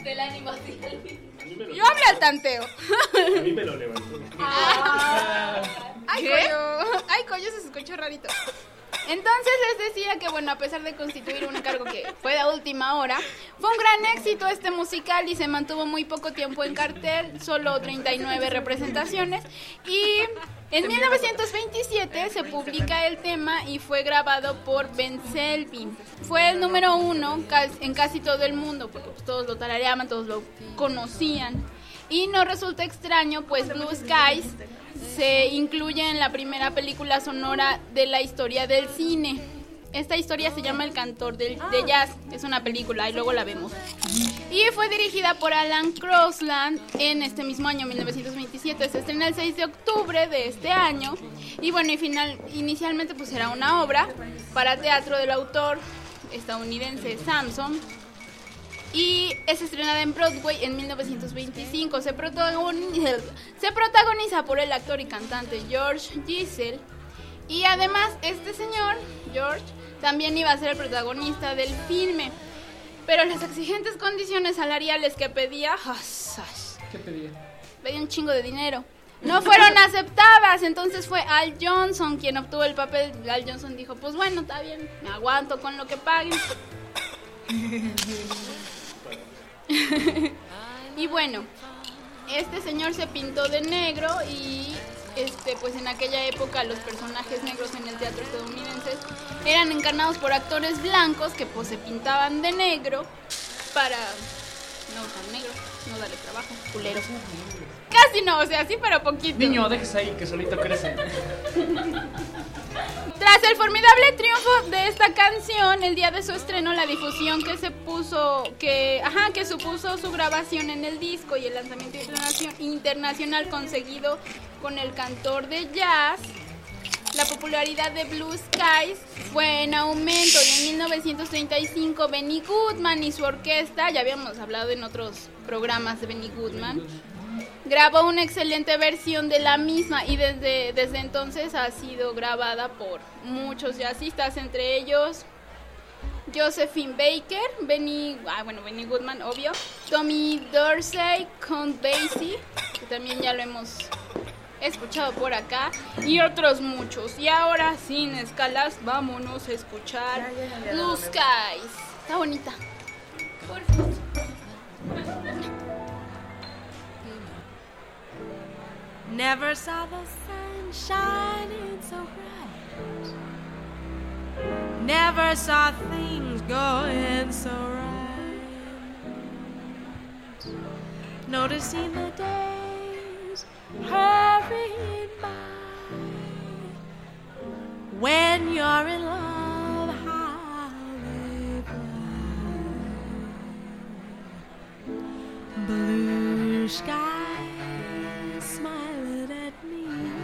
Yo hablé al tanteo. A mí me lo levantó. Ah. Ay, coño. Ay, coño, se escuchó rarito. Entonces les decía que, bueno, a pesar de constituir un encargo que fue de última hora, fue un gran éxito este musical y se mantuvo muy poco tiempo en cartel, solo treinta y nueve representaciones. Y en mil novecientos veintisiete se publica el tema y fue grabado por Ben Selby. Fue el número uno en casi todo el mundo, porque pues, todos lo tarareaban, todos lo conocían. Y no resulta extraño, pues Blue Skies se incluye en la primera película sonora de la historia del cine. Esta historia se llama El Cantor del, de Jazz. Es una película y luego la vemos. Y fue dirigida por Alan Crosland en este mismo año, mil novecientos veintisiete. Se estrena el seis de octubre de este año. Y bueno, y final, inicialmente pues era una obra para teatro del autor estadounidense Samson. Y es estrenada en Broadway en mil novecientos veinticinco. Se protagoniza, se protagoniza por el actor y cantante George Giselle. Y además este señor, George, también iba a ser el protagonista del filme. Pero las exigentes condiciones salariales que pedía... ¿Qué pedía? Pedía un chingo de dinero. No fueron aceptadas, entonces fue Al Johnson quien obtuvo el papel. Al Johnson dijo, pues bueno, está bien, me aguanto con lo que paguen. Y bueno, este señor se pintó de negro y este pues en aquella época los personajes negros en el teatro estadounidense eran encarnados por actores blancos que pues se pintaban de negro para no usar negro, no darle trabajo, culeros. Casi no, o sea, sí, pero poquito. Niño, dejes ahí que solito crece. Tras el formidable triunfo de esta canción, el día de su estreno, la difusión que se puso, que, ajá, que supuso su grabación en el disco y el lanzamiento internacional conseguido con el cantor de jazz, la popularidad de Blue Skies fue en aumento y en mil novecientos treinta y cinco Benny Goodman y su orquesta, ya habíamos hablado en otros programas de Benny Goodman, grabó una excelente versión de la misma y desde, desde entonces ha sido grabada por muchos jazzistas, entre ellos Josephine Baker, Benny, ah, bueno, Benny Goodman, obvio, Tommy Dorsey, Count Basie, que también ya lo hemos escuchado por acá, y otros muchos. Y ahora, sin escalas, vámonos a escuchar Blue Skies. Está bonita. Por favor. Never saw the sun shining so bright Never saw things going so right. Noticing the days hurrying by. When you're in love, how they fly. Blue skies smiling at me.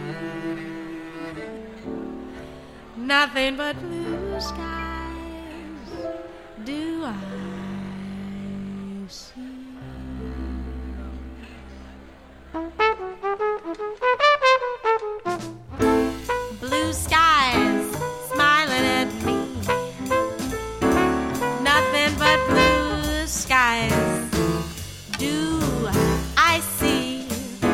Nothing but blue skies do I see. Blue skies smiling at me. Nothing but blue skies do I see.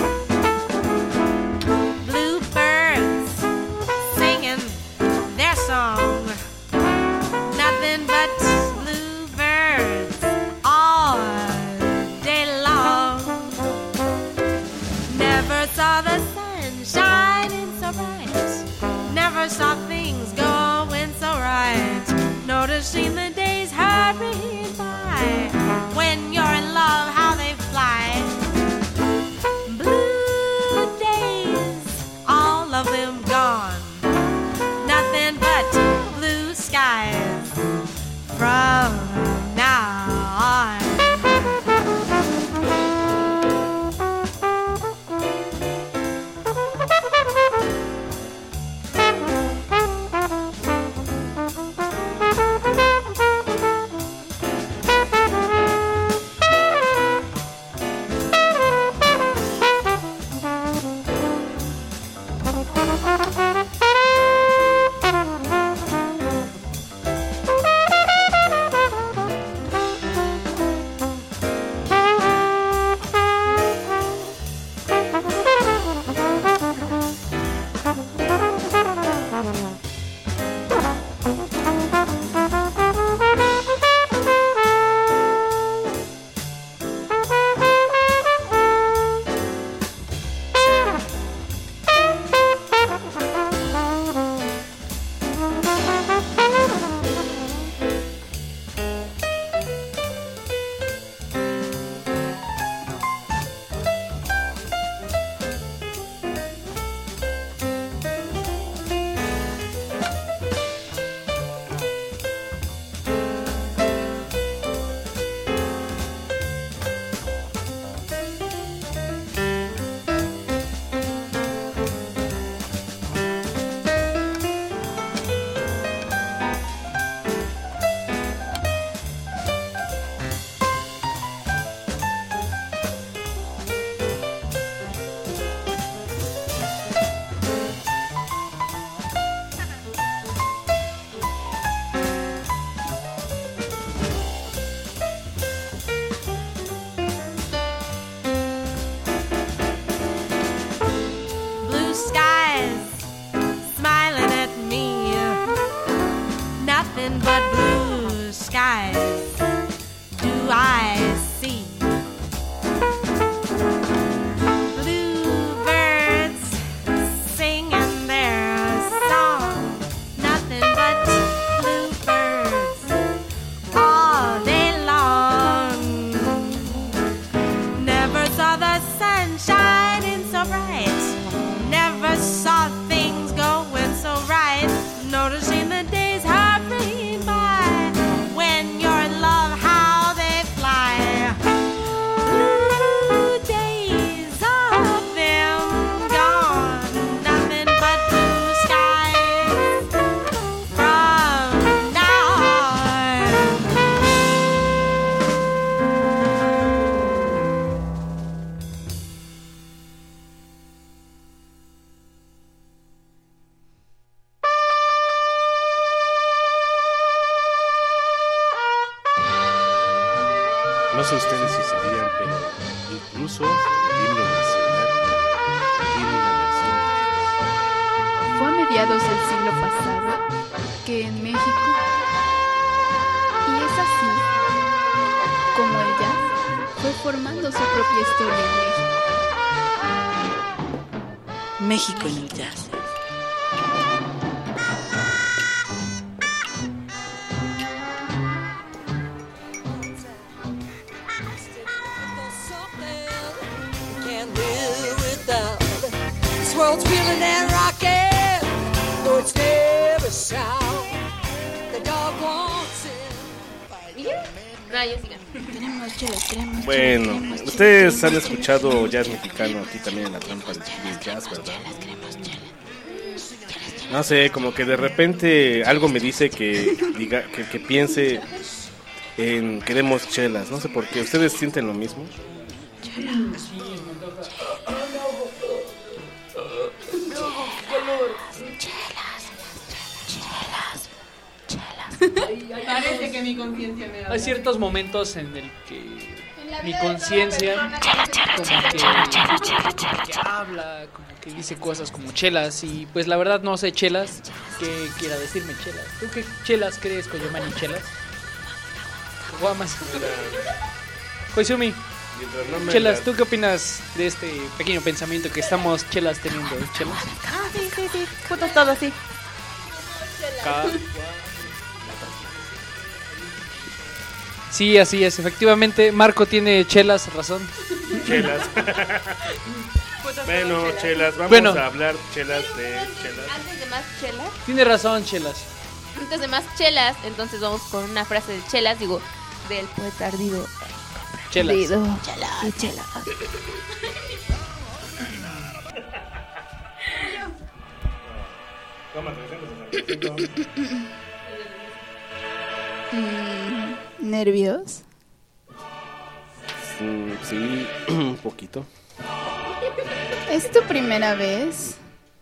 Bluebirds singing their song. Nothing but bluebirds all day long. Never saw the sun shining so bright. Never saw things going so right. Noticing the days hurrying by. When you're in love, how they fly. Blue days, all of them gone. Nothing but blue skies from now on. Blue skies smiling at me. Nothing but blue skies do I see. Bluebirds singing their song. Nothing but bluebirds all day long. Never saw the sun shining so bright. Never saw things going so right. Noticing the days hurrying by. When you're in love, how they fly. Blue days, all of them gone. Nothing but blue skies from now on. No sé ustedes si sabían, pero incluso el himno nacional tiene una versión. Fue a mediados del siglo pasado que en México, y es así como el jazz fue formando su propia historia en México. México en el jazz. Ah, ya sigan. Queremos chelas, queremos Bueno, chelas, queremos ustedes chelas, han queremos escuchado jazz mexicano aquí también en la trampa del jazz, ¿verdad? No sé, como que de repente algo me dice que diga que, que piense en queremos chelas, no sé por qué. ¿Ustedes sienten lo mismo? Parece que mi conciencia me habla. Hay ciertos momentos en el que En la mi vida de toda conciencia persona como que, que habla, como que dice cosas como chelas y pues la verdad no sé chelas qué quiera decirme chelas. ¿Tú qué chelas crees, Koyomani, chelas? Guamas. Koizumi, Mientras no me chelas, las- ¿tú qué opinas de este pequeño pensamiento que estamos chelas teniendo? ¿Chelas? Ah, sí, sí, sí. Putos todos, sí. Ca- Sí, así es, efectivamente, Marco tiene chelas, razón. Chelas. Putos Bueno, todos, chelas, vamos Bueno. a hablar chelas de chelas. Antes de más chelas, Tiene razón, chelas. antes de más chelas, entonces vamos con una frase de chelas, digo, del poeta ardido. Chelas. Ardido. Y chelas. Mm, ¿Nervios? Mm, sí, un poquito. ¿Es tu primera vez?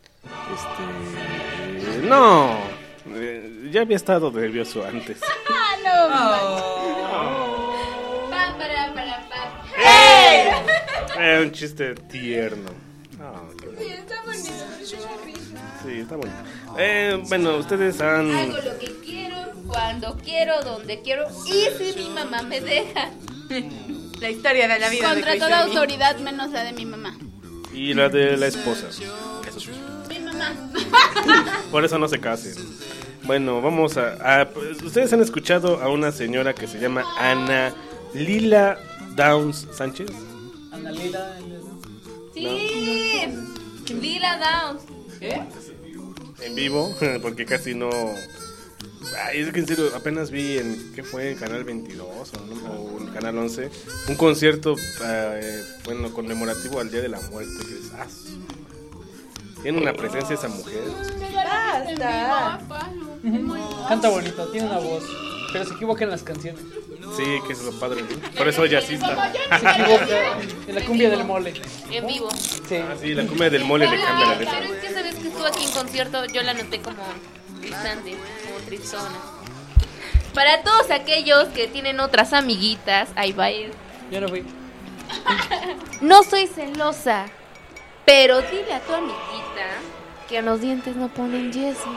Este, no, eh, ya había estado nervioso antes. ¡Ah, Pa, para, para, pa. Era un chiste tierno. Ah, qué bonito. no! Está bonito. Sí, está bonito. Eh, bueno, ustedes han... Hago lo que quiero, cuando quiero, donde quiero y si mi mamá me deja. La historia de la vida Contra de toda Koizumi. autoridad menos la de mi mamá. Y la de la esposa. Mi mamá. Por eso no se casen. Bueno, vamos a, a- pues, ustedes han escuchado a una señora que se llama Ana Lila Downs Sánchez. Ana Lila. Sí, Lila Downs. En vivo, porque casi no... Ay, es que en serio, apenas vi en, ¿qué fue? En Canal veintidós o, no, o en Canal once, un concierto, eh, bueno, conmemorativo al Día de la Muerte. Que es, ah, tiene una presencia esa mujer. Basta. Canta bonito, tiene una voz, pero se equivoca en las canciones. Sí, que es lo padre, ¿no? Por eso ella sí está. Se equivoca en la cumbia del mole. En vivo. Sí. Ah, sí, la cumbia del mole le cambia la letra. Pero es que esa vez que estuve aquí en concierto, yo la noté como distante, como tristona. Para todos aquellos que tienen otras amiguitas, ahí va él. Yo no fui. No soy celosa, pero dile a tu amiguita que en los dientes no ponen yeso.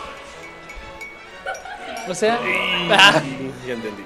O sea, Ya entendí.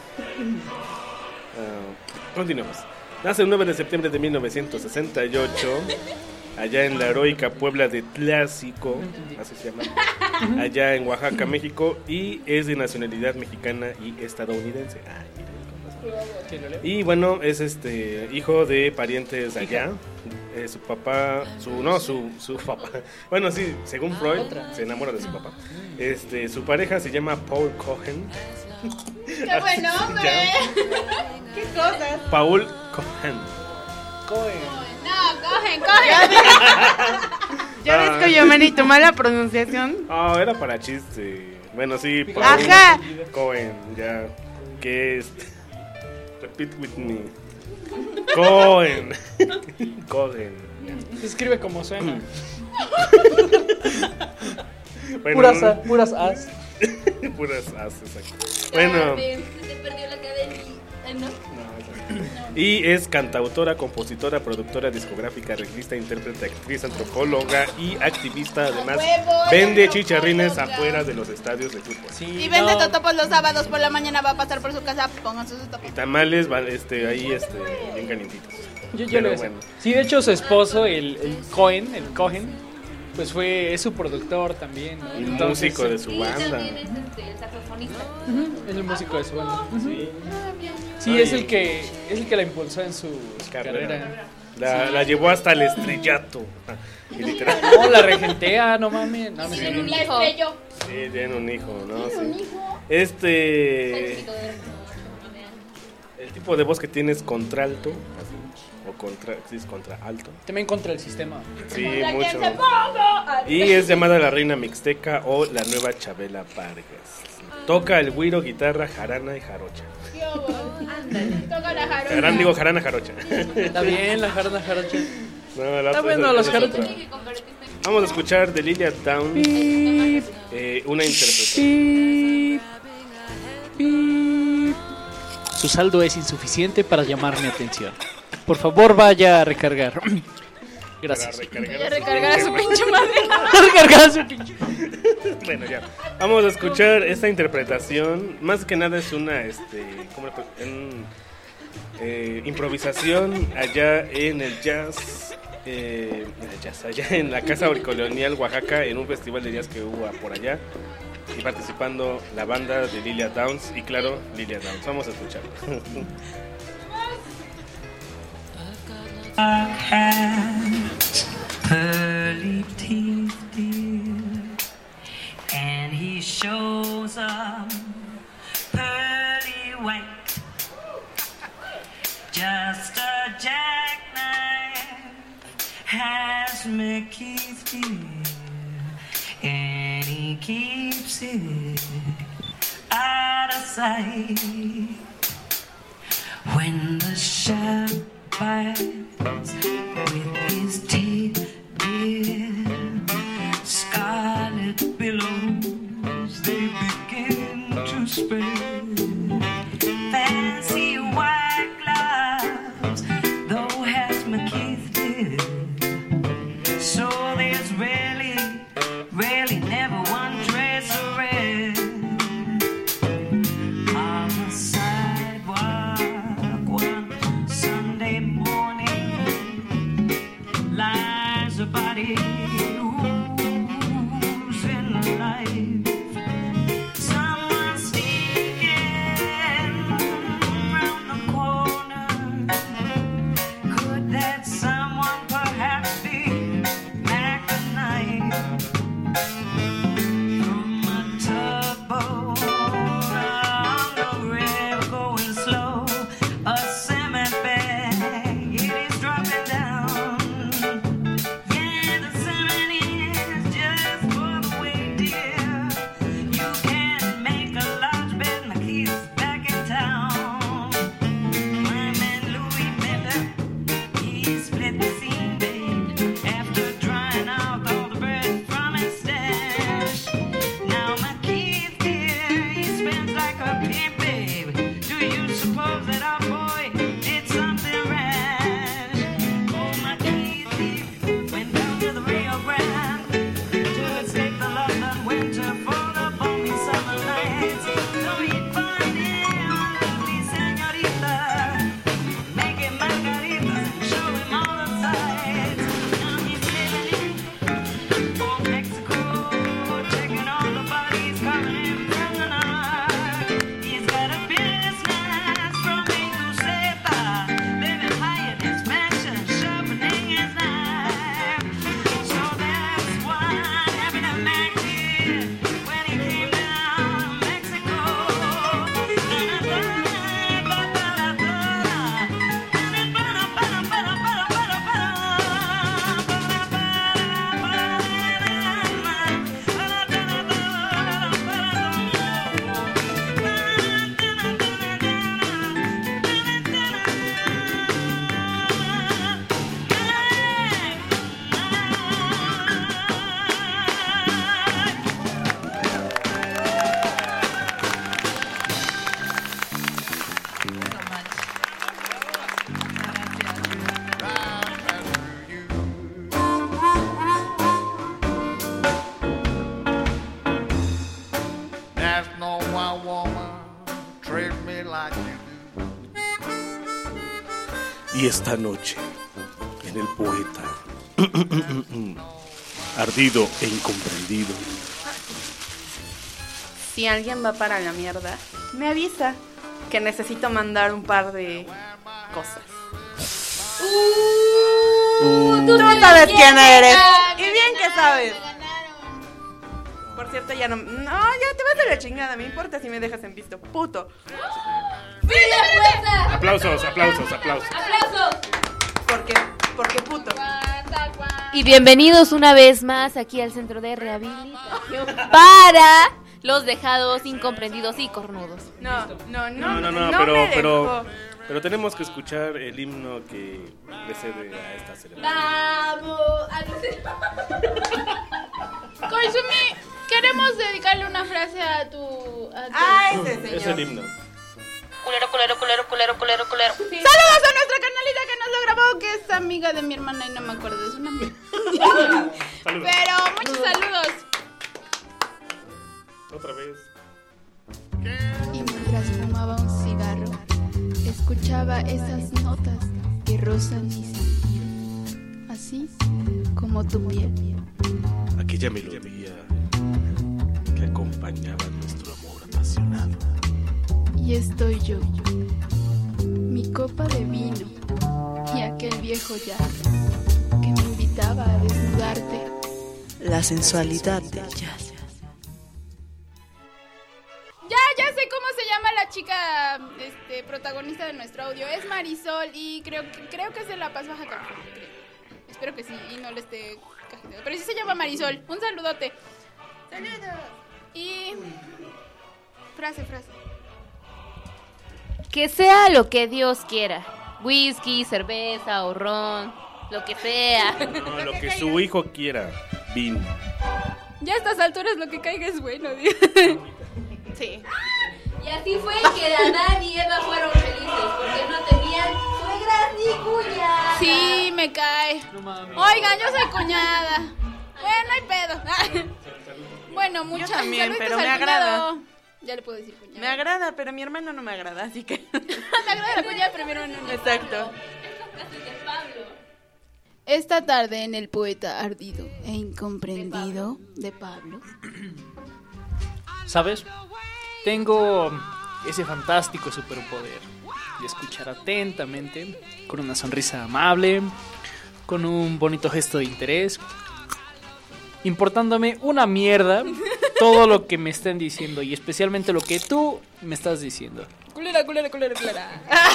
Ah, continuemos. Nace el nueve de septiembre de mil novecientos sesenta y ocho, allá en la heroica Puebla de Tláxico, así se llama, allá en Oaxaca, México, y es de nacionalidad mexicana y estadounidense. Ay, mira, con razón. Y bueno, es este hijo de parientes allá. Eh, su papá, su no, su su papá. Bueno, sí, según Freud, se enamora de su papá. Este, su pareja se llama Paul Cohen. ¡Qué buen hombre! ¿Qué cosas? Paul Cohen. No, cogen, cogen. ¿Ya ves, Koyomani, tu mala pronunciación? Ah, era para chiste. Bueno, sí, Paul Ajá. Cohen, ya. ¿Qué es? Repeat with me. Cohen. Cohen. se escribe como suena. Bueno, Puras, a- puras as. puras as, exacto. Bueno. Se te perdió la cadena. Ay, ¿no? Y es cantautora, compositora, productora discográfica, arreglista, intérprete, actriz, antropóloga y activista. Además, huevo, vende eres chicharrines antropóloga. afuera de los estadios de fútbol. Sí, Y vende no, totopos los sábados por la mañana, va a pasar por su casa, pongan sus Y totopos. tamales, va- este, ahí, este, bien calientitos. Yo, yo Pero lo sé. bueno. Sí, de hecho su esposo, el, el Cohen, el Cohen, pues fue, es su productor también, ¿no? Y Entonces, músico de su Sí, banda. también es este, el saxofonista. Ujú, es el músico de su banda. Sí. Sí, Ay. es el que es el que la impulsó en su Carrera. carrera. La, la llevó hasta el estrellato. Y literal. No, la regentea, no mames. No, no sé. Tienen un La hijo. estrelló. Sí, tiene un hijo, ¿no? ¿Tiene un Sí. hijo? Este. El tipo de voz que tienes contralto, así, o contra, sí, es contra alto. También contra el sistema. Sí, mucho. Y es llamada la reina mixteca o la nueva Chabela Vargas. Toca el güiro, guitarra, jarana y jarocha. Toca la jarocha. Jarana, digo jarana, jarocha. Está bien la jarana jarocha. No, la Está otra- bueno esa- los esa es jarochos. otra. Vamos a escuchar de Lilia Downs eh, una interpretación. Su saldo es insuficiente para llamar mi atención. Por favor, vaya a recargar. Gracias. Para recargar Voy a su recargar a su pinche pinche madre. Recargar a su pinche. Bueno, ya. Vamos a escuchar esta interpretación. Más que nada es una este, ¿cómo le puedo- en, eh, improvisación allá en el jazz. Eh, en el jazz, allá en la Casa Colonial Oaxaca, en un festival de jazz que hubo por allá. Y participando la banda de Lilia Downs. Y claro, Lilia Downs. Vamos a escuchar. Pearly teeth, dear, and he shows up pearly white, just a jackknife has McKeith, dear, and he keeps it out of sight. When the shark bites with his teeth, dear, scarlet billows they begin to spread. Fancy white gloves, though has McKeith did. So there's really, really never one trace of red on the sidewalk one Sunday morning. Lies a body who's in life. Someone sneaking round the corner. Could that someone perhaps be Mac the Knife? From a tugboat on the river going slow, a cement bag it is dropping down. Yeah, the cement is just for the weight, dear. You can make a large bet McKeith's back in town. My man Louis Miller, he split the scene, babe, after drying out all the bread from his stash. Now McKeith, dear, he spends like a pimp, babe. Do you suppose that our boy did something rash? Oh, McKeith, dear, went down to the Rio Grande to escape the London winter for the balmy summer nights. So he'd find him a lovely señorita, making margaritas and show him all the sights. Now he's living in old Mexico, checking all the bodies coming in from the north. He's got a business from A to Z, living high in his mansion, sharpening his knife. So that's what happened to Mac did when he came down to Mexico. There's no one woman treat me like you do. Y esta noche, en el poeta, ardido e incomprendido. Si alguien va para la mierda, me avisa que necesito mandar un par de cosas. Uh, Tú no sabes quién eres. Y bien que sabes. Por cierto, ya no... No, ya te vas a la chingada. Me importa si me dejas en visto. Puto. fuerza! Aplausos, aplausos, aplausos. ¡Aplausos! Porque, porque puto. Y bienvenidos una vez más aquí al Centro de Rehabilitación para los dejados, incomprendidos y cornudos. No, no, no. No, no, no, no pero, me pero, dejó. pero tenemos que escuchar el himno que precede a esta ceremonia. Vamos. Koizumi, queremos dedicarle una frase a tu... A tu... Ah, ese señor. Es el himno. Culero, culero, culero, culero, culero, culero. Saludos a nuestra canalita que nos lo grabó, que es amiga de mi hermana y no me acuerdo de su nombre. Saludos. Pero muchos saludos. Otra vez. Y mientras fumaba un cigarro, escuchaba esas notas que rozan mi sentir, así como tu piel. Aquella melodía que acompañaba nuestro amor apasionado. Y estoy yo, mi copa de vino y aquel viejo jazz que me invitaba a desnudarte. La sensualidad del jazz. Ya, ya sé cómo se llama la chica este, protagonista de nuestro audio. Es Marisol y creo que creo que es de La Paz, Baja California. Creo. Espero que sí y no le esté cajeteando. Pero sí se llama Marisol. Un saludote. Saludos. Y frase, frase. Que sea lo que Dios quiera. Whisky, cerveza o ron, lo que sea. No, lo que su hijo quiera. Vino. Ya a estas alturas lo que caiga es bueno, Dios. Sí. Y así fue que Adán y Eva fueron felices porque no tenían suegras ni cuñadas. Sí, me cae. Oigan, yo soy cuñada. Bueno, no hay pedo. Bueno, muchas Yo también, saluditos pero al me agrada. cuñado. Ya le puedo decir cuñada. Me agrada, pero mi hermano no me agrada, así que... Me agrada la cuñada, pero mi hermano no. Exacto. Esta tarde en El Poeta Ardido e Incomprendido de Pablo. ¿Sabes? Tengo ese fantástico superpoder de escuchar atentamente, con una sonrisa amable, con un bonito gesto de interés, importándome una mierda todo lo que me estén diciendo y especialmente lo que tú me estás diciendo. Culera, culera, culera, culera.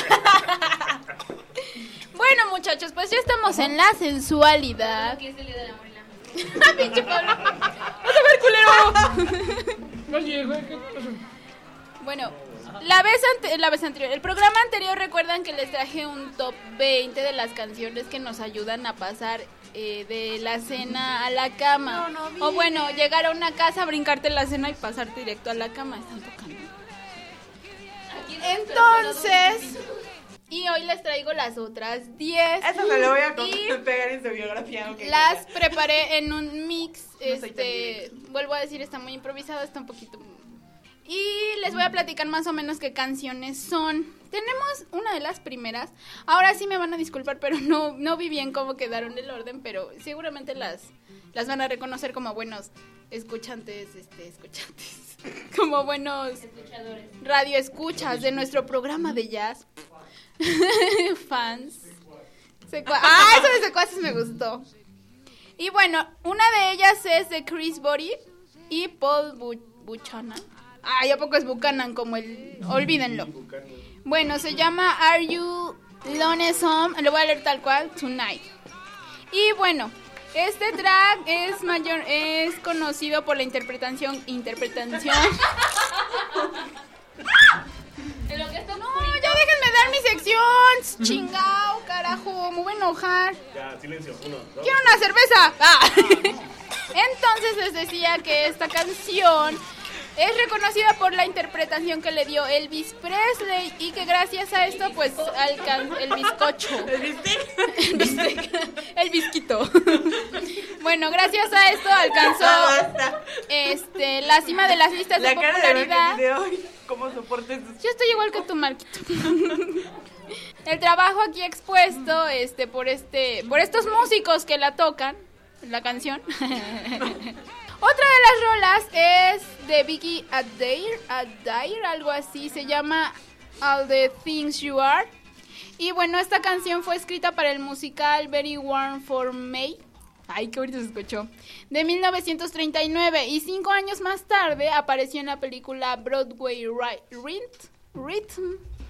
Bueno, muchachos, pues ya estamos en la sensualidad. ¿Qué es el día de la muela? ¡Ah, pinche Pablo! ¡Vas a ver, culero! Bueno, la vez, ante- la vez anterior, el programa anterior, recuerdan que les traje un top veinte de las canciones que nos ayudan a pasar eh, de la cena a la cama. No, no vi. O bueno, llegar a una casa, brincarte la cena y pasarte directo a la cama. Están tocando. Entonces, y hoy les traigo las otras diez. Eso se lo voy a co- Y pegar en su biografía. Okay, las preparé en un mix. No soy tan Este, vuelvo a decir, está muy improvisado, está un poquito. Y les voy a platicar más o menos qué canciones son. Tenemos una de las primeras. Ahora sí me van a disculpar, pero no, no vi bien cómo quedaron el orden, pero seguramente las, las van a reconocer como buenos escuchantes, este, escuchantes, como buenos radio escuchas de nuestro programa de jazz. Fans. Secua- ah, eso de secuaces me gustó. Y bueno, una de ellas es de Chris Body y Paul Bu- Buchanan. Ay, ¿a poco es Buchanan como el...? Olvídenlo. Bueno, se llama Are You Lonesome? Lo voy a leer tal cual, Tonight. Y bueno, este track es mayor, es conocido por la interpretación... Interpretación... No, ya déjenme dar mi sección. Chingao, carajo, me voy a enojar. Ya, silencio. Uno, dos. ¡Quiero una cerveza! Ah. Entonces les decía que esta canción es reconocida por la interpretación que le dio Elvis Presley y que gracias a esto pues alcanzó el bizcocho. ¿El bistec? El bistec. El bizquito. Bueno, gracias a esto alcanzó Ah, basta. este la cima de las listas de La cara de popularidad. de hoy. ¿Cómo soportes tus... Yo estoy igual que tú, Marquito. El trabajo aquí expuesto este por este por estos músicos que la tocan, la canción. Otra de las rolas es de Vicky Adair, Adair, algo así, se llama All the Things You Are. Y bueno, esta canción fue escrita para el musical Very Warm for May. Ay, qué bonito se escuchó. De mil novecientos treinta y nueve. Y cinco años más tarde apareció en la película Broadway Ri- Rhythm. Rhythm.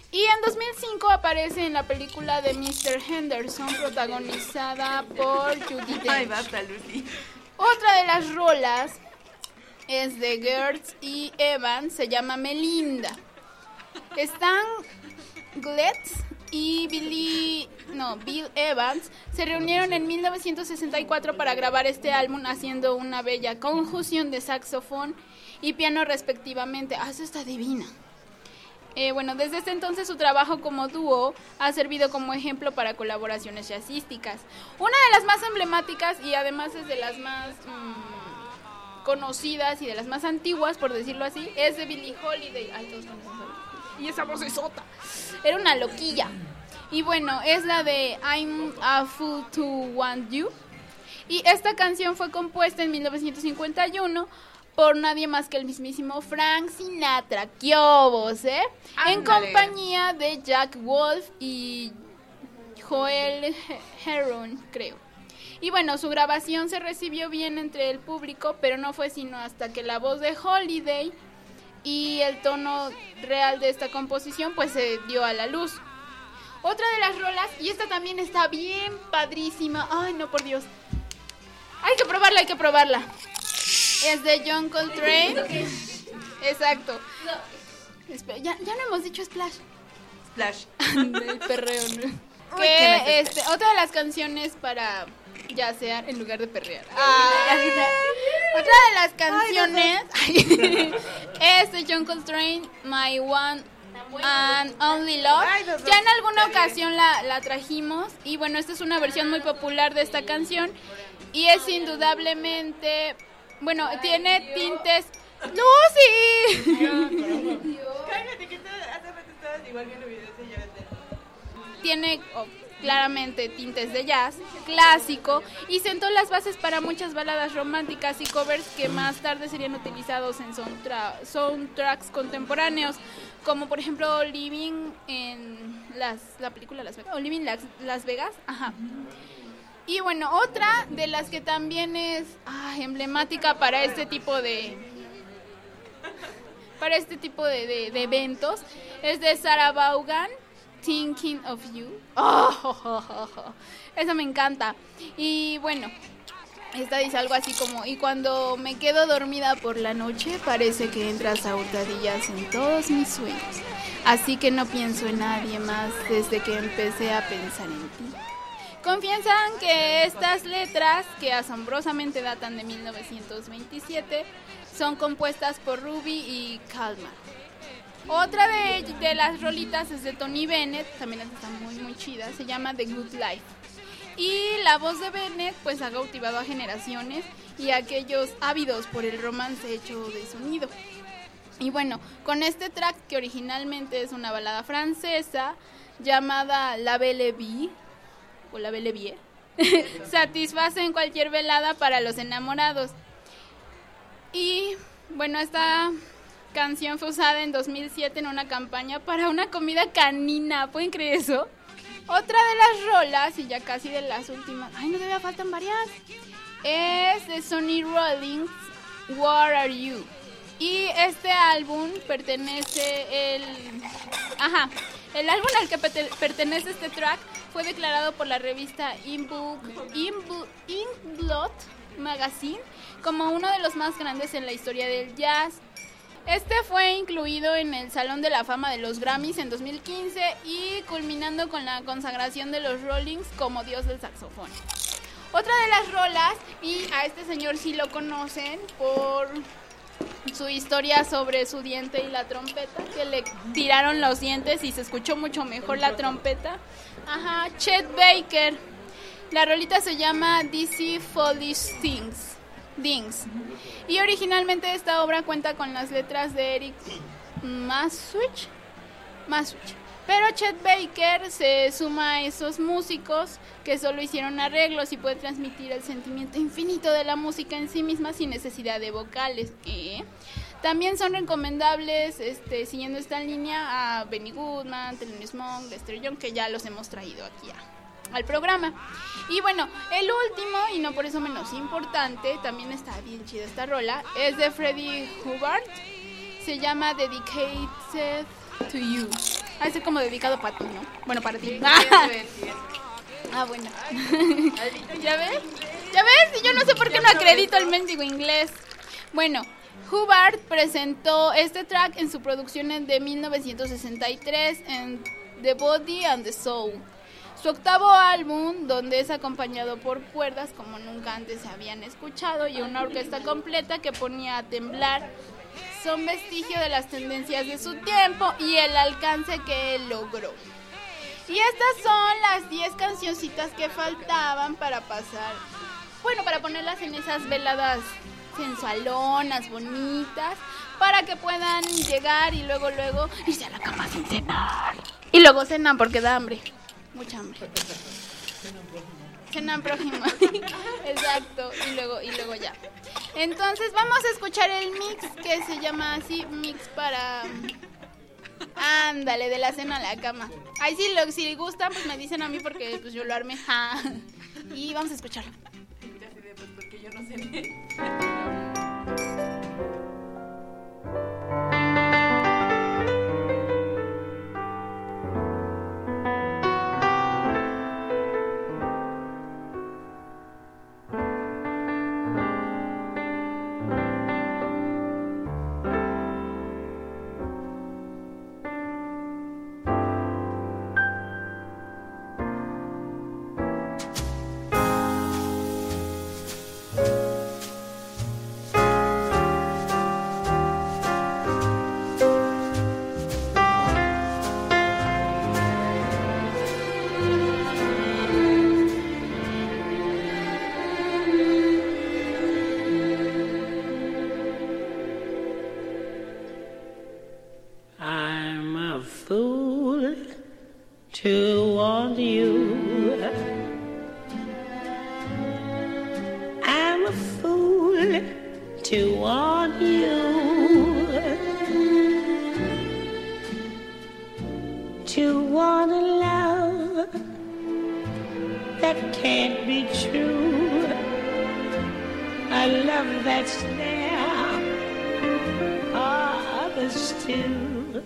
Y en dos mil cinco aparece en la película de mister Henderson, protagonizada por Judi Dench. Ay, basta, Lucy. Otra de las rolas es de Gertz y Evans, se llama Melinda. Stan Getz y Billy, no, Bill Evans se reunieron en mil novecientos sesenta y cuatro para grabar este álbum, haciendo una bella conjunción de saxofón y piano respectivamente. Ah, eso está divina. Eh, bueno, desde este entonces su trabajo como dúo ha servido como ejemplo para colaboraciones jazzísticas. Una de las más emblemáticas y además es de las más mmm, conocidas y de las más antiguas, por decirlo así, es de Billie Holiday. Ay, todos conocen a Billie Holiday. Y esa voz es sota. Era una loquilla. Y bueno, es la de I'm a Fool to Want You. Y esta canción fue compuesta en mil novecientos cincuenta y uno por nadie más que el mismísimo Frank Sinatra. ¡Qué obos, eh! En compañía de Jack Wolf y Joel Heron, creo. Y bueno, su grabación se recibió bien entre el público, pero no fue sino hasta que la voz de Holiday y el tono real de esta composición pues se dio a la luz. Otra de las rolas, y esta también está bien padrísima. Ay, no, por Dios. Hay que probarla, hay que probarla. Es de John Coltrane. Exacto. Espera, ya, ya no hemos dicho Splash. Splash. Del perreo, ¿no? Uy, Que qué necesidad. este, otra de las canciones para yacear en lugar de perrear. Ah, otra de las canciones es de John Coltrane, My One and Only Love. Ya en alguna ocasión la, la trajimos. Y bueno, esta es una versión muy popular de esta canción. Y es indudablemente... Bueno, tiene tintes... ¡Lucy! Cállate, que tú hace rato estabas igual viendo videos y ya ves. Tiene oh, claramente tintes de jazz clásico y sentó las bases para muchas baladas románticas y covers que más tarde serían utilizados en soundtra- soundtracks contemporáneos, como por ejemplo Living en las, la película Las Vegas, o Living Las, Las Vegas, ajá. Y bueno, otra de las que también es ay, emblemática para este tipo de para este tipo de, de, de eventos es de Sarah Vaughan, Thinking of You. Oh, oh, oh, oh. Esa me encanta. Y bueno, esta dice algo así como: y cuando me quedo dormida por la noche parece que entras a hurtadillas en todos mis sueños. Así que no pienso en nadie más desde que empecé a pensar en ti. Confiesan que estas letras, que asombrosamente datan de mil novecientos veintisiete, son compuestas por Ruby y Kalman. Otra de, de las rolitas es de Tony Bennett, también está muy muy chida, se llama The Good Life. Y la voz de Bennett pues ha cautivado a generaciones y a aquellos ávidos por el romance hecho de sonido. Y bueno, con este track, que originalmente es una balada francesa llamada La Belle Vie, o La Belle Vie, satisfacen cualquier velada para los enamorados. Y bueno, esta canción fue usada en dos mil siete en una campaña para una comida canina, ¿pueden creer eso? Otra de las rolas, y ya casi de las últimas, ay, no todavía faltan varias, es de Sonny Rollins, What Are You? Y este álbum pertenece el... Ajá, el álbum al que perte- pertenece este track fue declarado por la revista In Book, In Bo- In Blood Magazine como uno de los más grandes en la historia del jazz. Este fue incluido en el Salón de la Fama de los Grammys en dos mil quince y culminando con la consagración de los Rollings como dios del saxofón. Otra de las rolas, y a este señor sí lo conocen por su historia sobre su diente y la trompeta, que le tiraron los dientes y se escuchó mucho mejor la trompeta. Ajá, Chet Baker. La rolita se llama Dizzy Foolish Things. Dings. Y originalmente esta obra cuenta con las letras de Eric Maswich. Maswich. Pero Chet Baker se suma a esos músicos que solo hicieron arreglos y puede transmitir el sentimiento infinito de la música en sí misma sin necesidad de vocales. ¿Qué? También son recomendables, este, siguiendo esta línea, a Benny Goodman, Thelonious Monk, Lester Young, que ya los hemos traído aquí a, al programa. Y bueno, el último, y no por eso menos importante, también está bien chida esta rola, es de Freddie Hubbard. Se llama Dedicated to You. Ha de ser como dedicado para ti, ¿no? Bueno, para ti. Ah, bueno. ¿Ya ves? ¿Ya ves? Y yo no sé por qué no acredito el mendigo inglés. Bueno, Hubbard presentó este track en su producción de mil novecientos sesenta y tres en The Body and the Soul, su octavo álbum, donde es acompañado por cuerdas como nunca antes se habían escuchado y una orquesta completa que ponía a temblar. Son vestigio de las tendencias de su tiempo y el alcance que él logró. Y estas son las diez cancioncitas que faltaban para pasar, bueno, para ponerlas en esas veladas sensualonas, bonitas, para que puedan llegar y luego, luego irse a la cama sin cenar. Y luego cenan porque da hambre, mucha hambre. Cenan próxima. Exacto, y luego, y luego ya. Entonces vamos a escuchar el mix que se llama así, mix para... Ándale, de la cena a la cama. Ahí sí, lo, si gustan, pues me dicen a mí porque pues yo lo armé. Ja. Y vamos a escucharlo. Porque yo no sé. To want you, I'm a fool to want you, to want a love that can't be true, a love that's there for others too.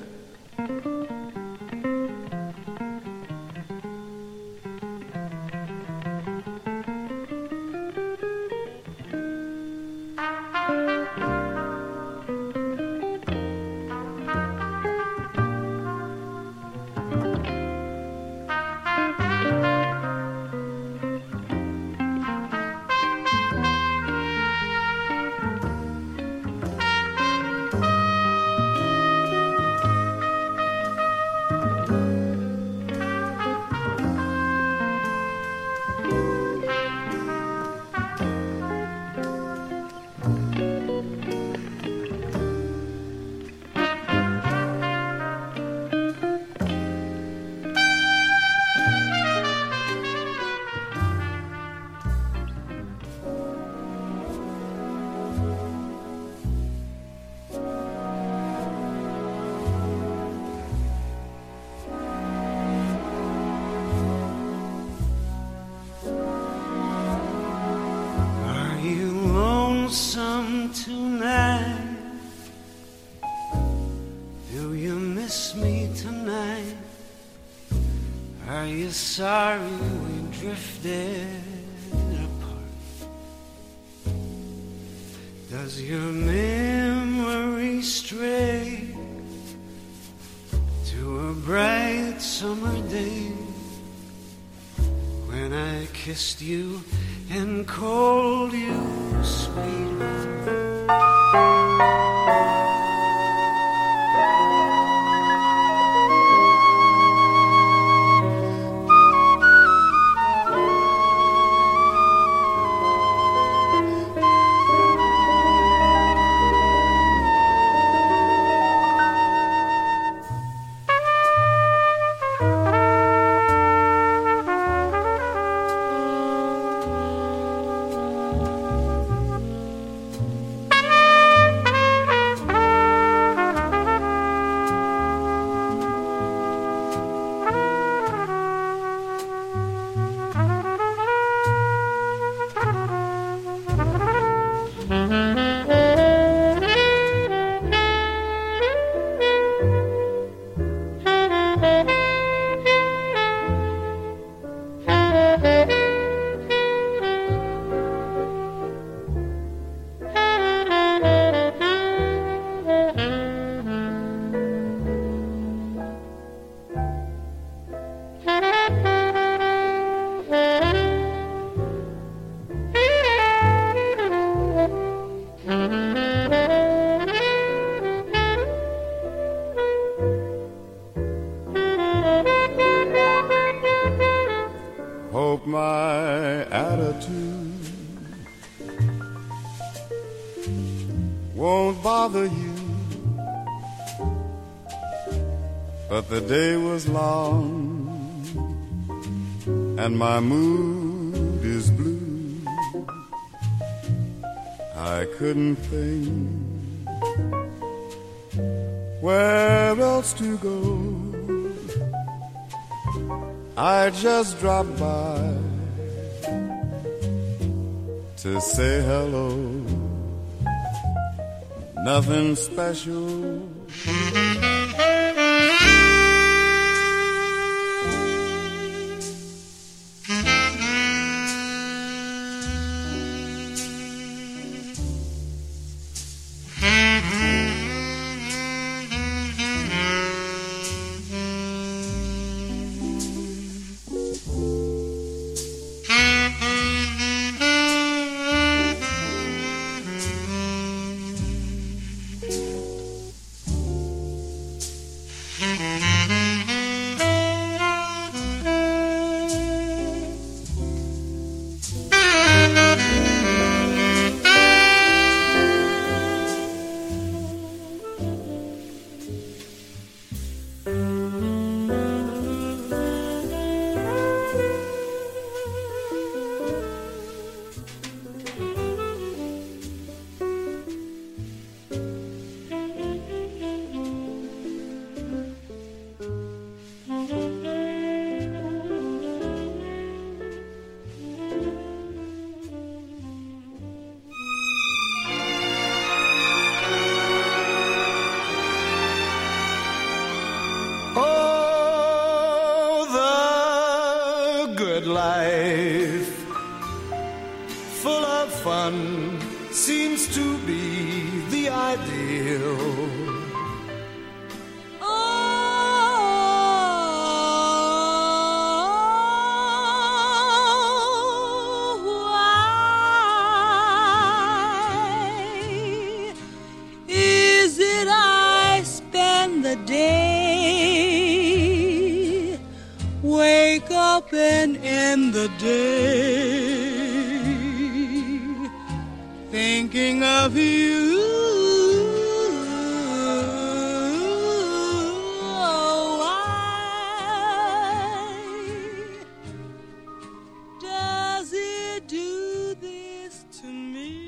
Tonight, do you miss me tonight? Are you sorry we drifted apart? Does your memory stray to a bright summer day when I kissed you and called you sweetheart? Hope my attitude won't bother you, but the day was long and my mood is blue. I couldn't think where else to go. I just dropped by to say hello. Nothing special. Life full of fun seems to be the ideal. Oh, why is it I spend the day, wake up and end the day thinking of you? Oh, why does it do this to me?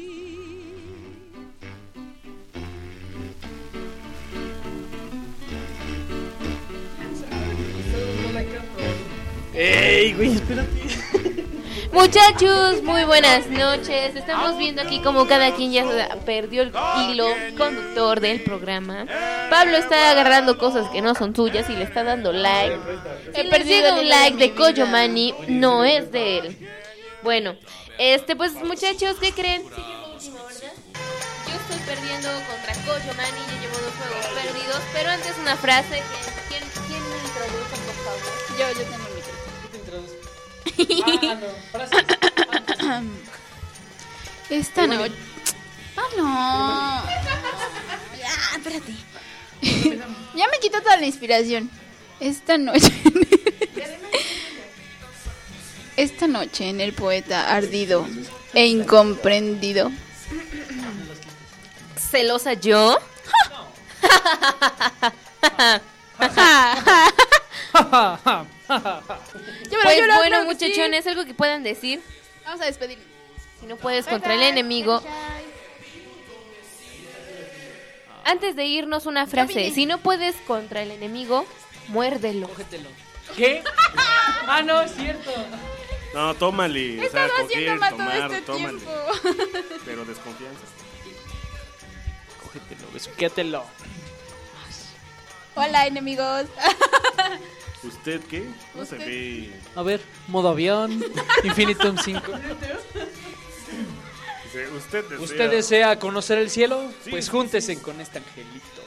¡Ey, güey, espérate! Muchachos, muy buenas noches. Estamos viendo aquí como cada quien ya perdió el hilo conductor del programa. Pablo está agarrando cosas que no son suyas y le está dando like. Si le llega un like de Koyomani, no es de él. Bueno, este, pues muchachos, ¿qué creen? Sigue mi última, ¿verdad? Yo estoy perdiendo contra Koyomani, yo llevo dos juegos perdidos. Pero antes una frase que... ¿Quién, quién me introduce, por favor? Yo, yo tengo el micro. Ah, no, frases. Esta noche. Ah, no. Ya, espérate. Ya me quitó toda la inspiración. Esta noche. Esta noche en el poeta ardido e incomprendido. ¿Celosa yo? Pues bueno, muchachones, algo que puedan decir. Vamos a despedirnos. Si no puedes contra el enemigo. Antes de irnos, una frase. Si no puedes contra el enemigo, muérdelo. Cógetelo. ¿Qué? Ah, no, es cierto. No, tómale. He O sea, estado coger, haciendo más tomar, todo este tómale. tiempo. Pero desconfianza. Cógetelo, besuquéatelo. Hola, enemigos. ¿Usted qué? No se ve. A ver, modo avión, Infinitum cinco. Dice, ¿Usted desea, ¿Usted desea conocer el cielo? Sí. Pues júntese con este angelito.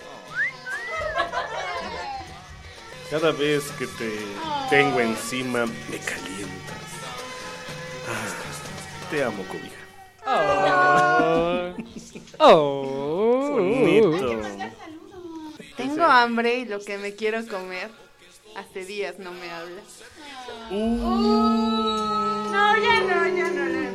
Cada vez que te tengo encima, me calientas. Ah, te amo, cobija. Oh. Oh. Bonito. Tengo hambre y lo que me quiero comer. Hace días no me habla. Uh. No, ya no, ya no, no.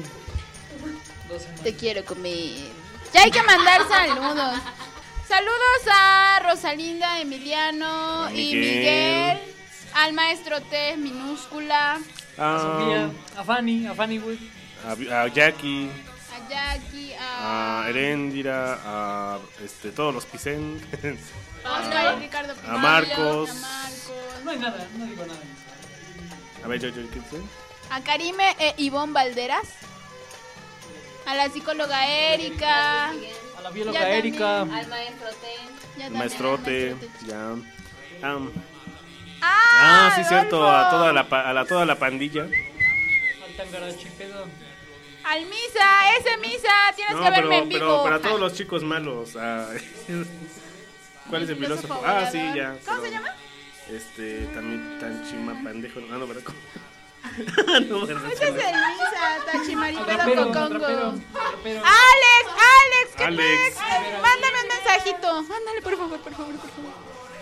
Te quiero comer. Ya hay que mandar saludos. Saludos a Rosalinda, Emiliano A y Miguel. Miguel. Al maestro T, minúscula. A Ah, Sofía, a Fanny, a Fanny Wood. a, a Jackie, A Jackie, a... a Erendira, a este, todos los Pisen, Oscar y Ricardo a Pinillo, Marcos. a Marcos. No hay nada, no digo nada. A ver, yo, yo, ¿qué dice? A Karime e Ivonne Valderas. A la psicóloga Erika. A la bióloga Ya Erika. también. Al maestro T. Ya El también, maestrote, al maestrote. ya. Am. Ah, Ah, sí, cierto, Adolfo. a toda la, pa- a la, toda la pandilla. Al Tangarachipedo. Al Misa, ese Misa, tienes No, que verme pero, en vivo. pero para todos los chicos malos. ah, ¿Cuál es el filósofo? Ah, sí, ya. ¿Cómo pero, se llama? Este, también tan chima pendejo. No, no, ¿verdad? no, ¿verdad? Ese es el Misa, Tachimaripero Rapero, Cocongo. rapero, rapero. Alex, Alex, ¿qué Alex. pex? Mándame un mensajito. Mándale, por favor, por favor, por favor.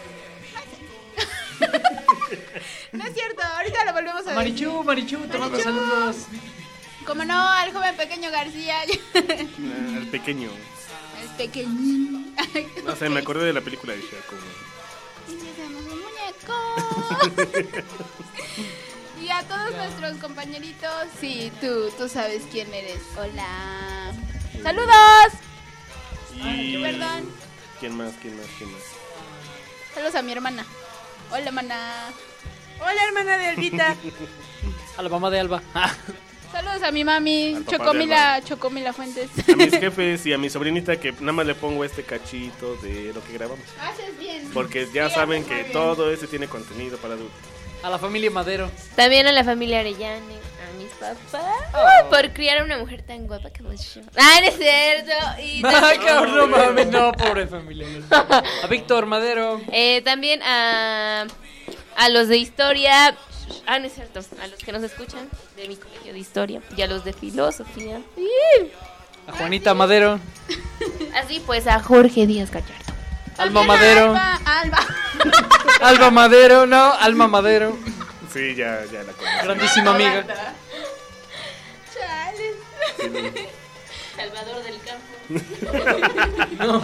No es cierto, ahorita lo volvemos a A decir. Marichu, Marichu, te mando Marichu. saludos. Como no, al joven pequeño García. Ah, el pequeño. El pequeñín. No sé, me acordé de la película de Shaco. Y si hacemos un muñeco. Y a todos nuestros compañeritos, sí, tú, tú sabes quién eres. Hola. ¡Saludos! Y... Perdón. ¿Quién más? ¿Quién más? ¿Quién más? Saludos a mi hermana. Hola, mana. Hola, hermana de Albita. A la mamá de Alba. Saludos a mi mami, Al papá de Chocomila, Chocomila Fuentes. A mis jefes y a mi sobrinita que nada más le pongo este cachito de lo que grabamos. Haces bien. Porque ya Sí, saben haces muy que bien. todo ese tiene contenido para adultos. A la familia Madero. También a la familia Arellane, a mis papás, Uy, por criar a una mujer tan guapa como yo. Ah, no es cierto. Y Ay, también, cabrón, no mames, no, pobre familia. A Víctor Madero. eh, también a, a los de historia. Ah, no es cierto. A los que nos escuchan de mi colegio de historia y a los de filosofía. A Juanita Madero. Así pues a Jorge Díaz Gallardo. Alma Madero. Alba, Alba. Alba Madero, no, Alma Madero. Sí, ya, ya la conozco. Grandísima amiga. Chales. Salvador del campo. No.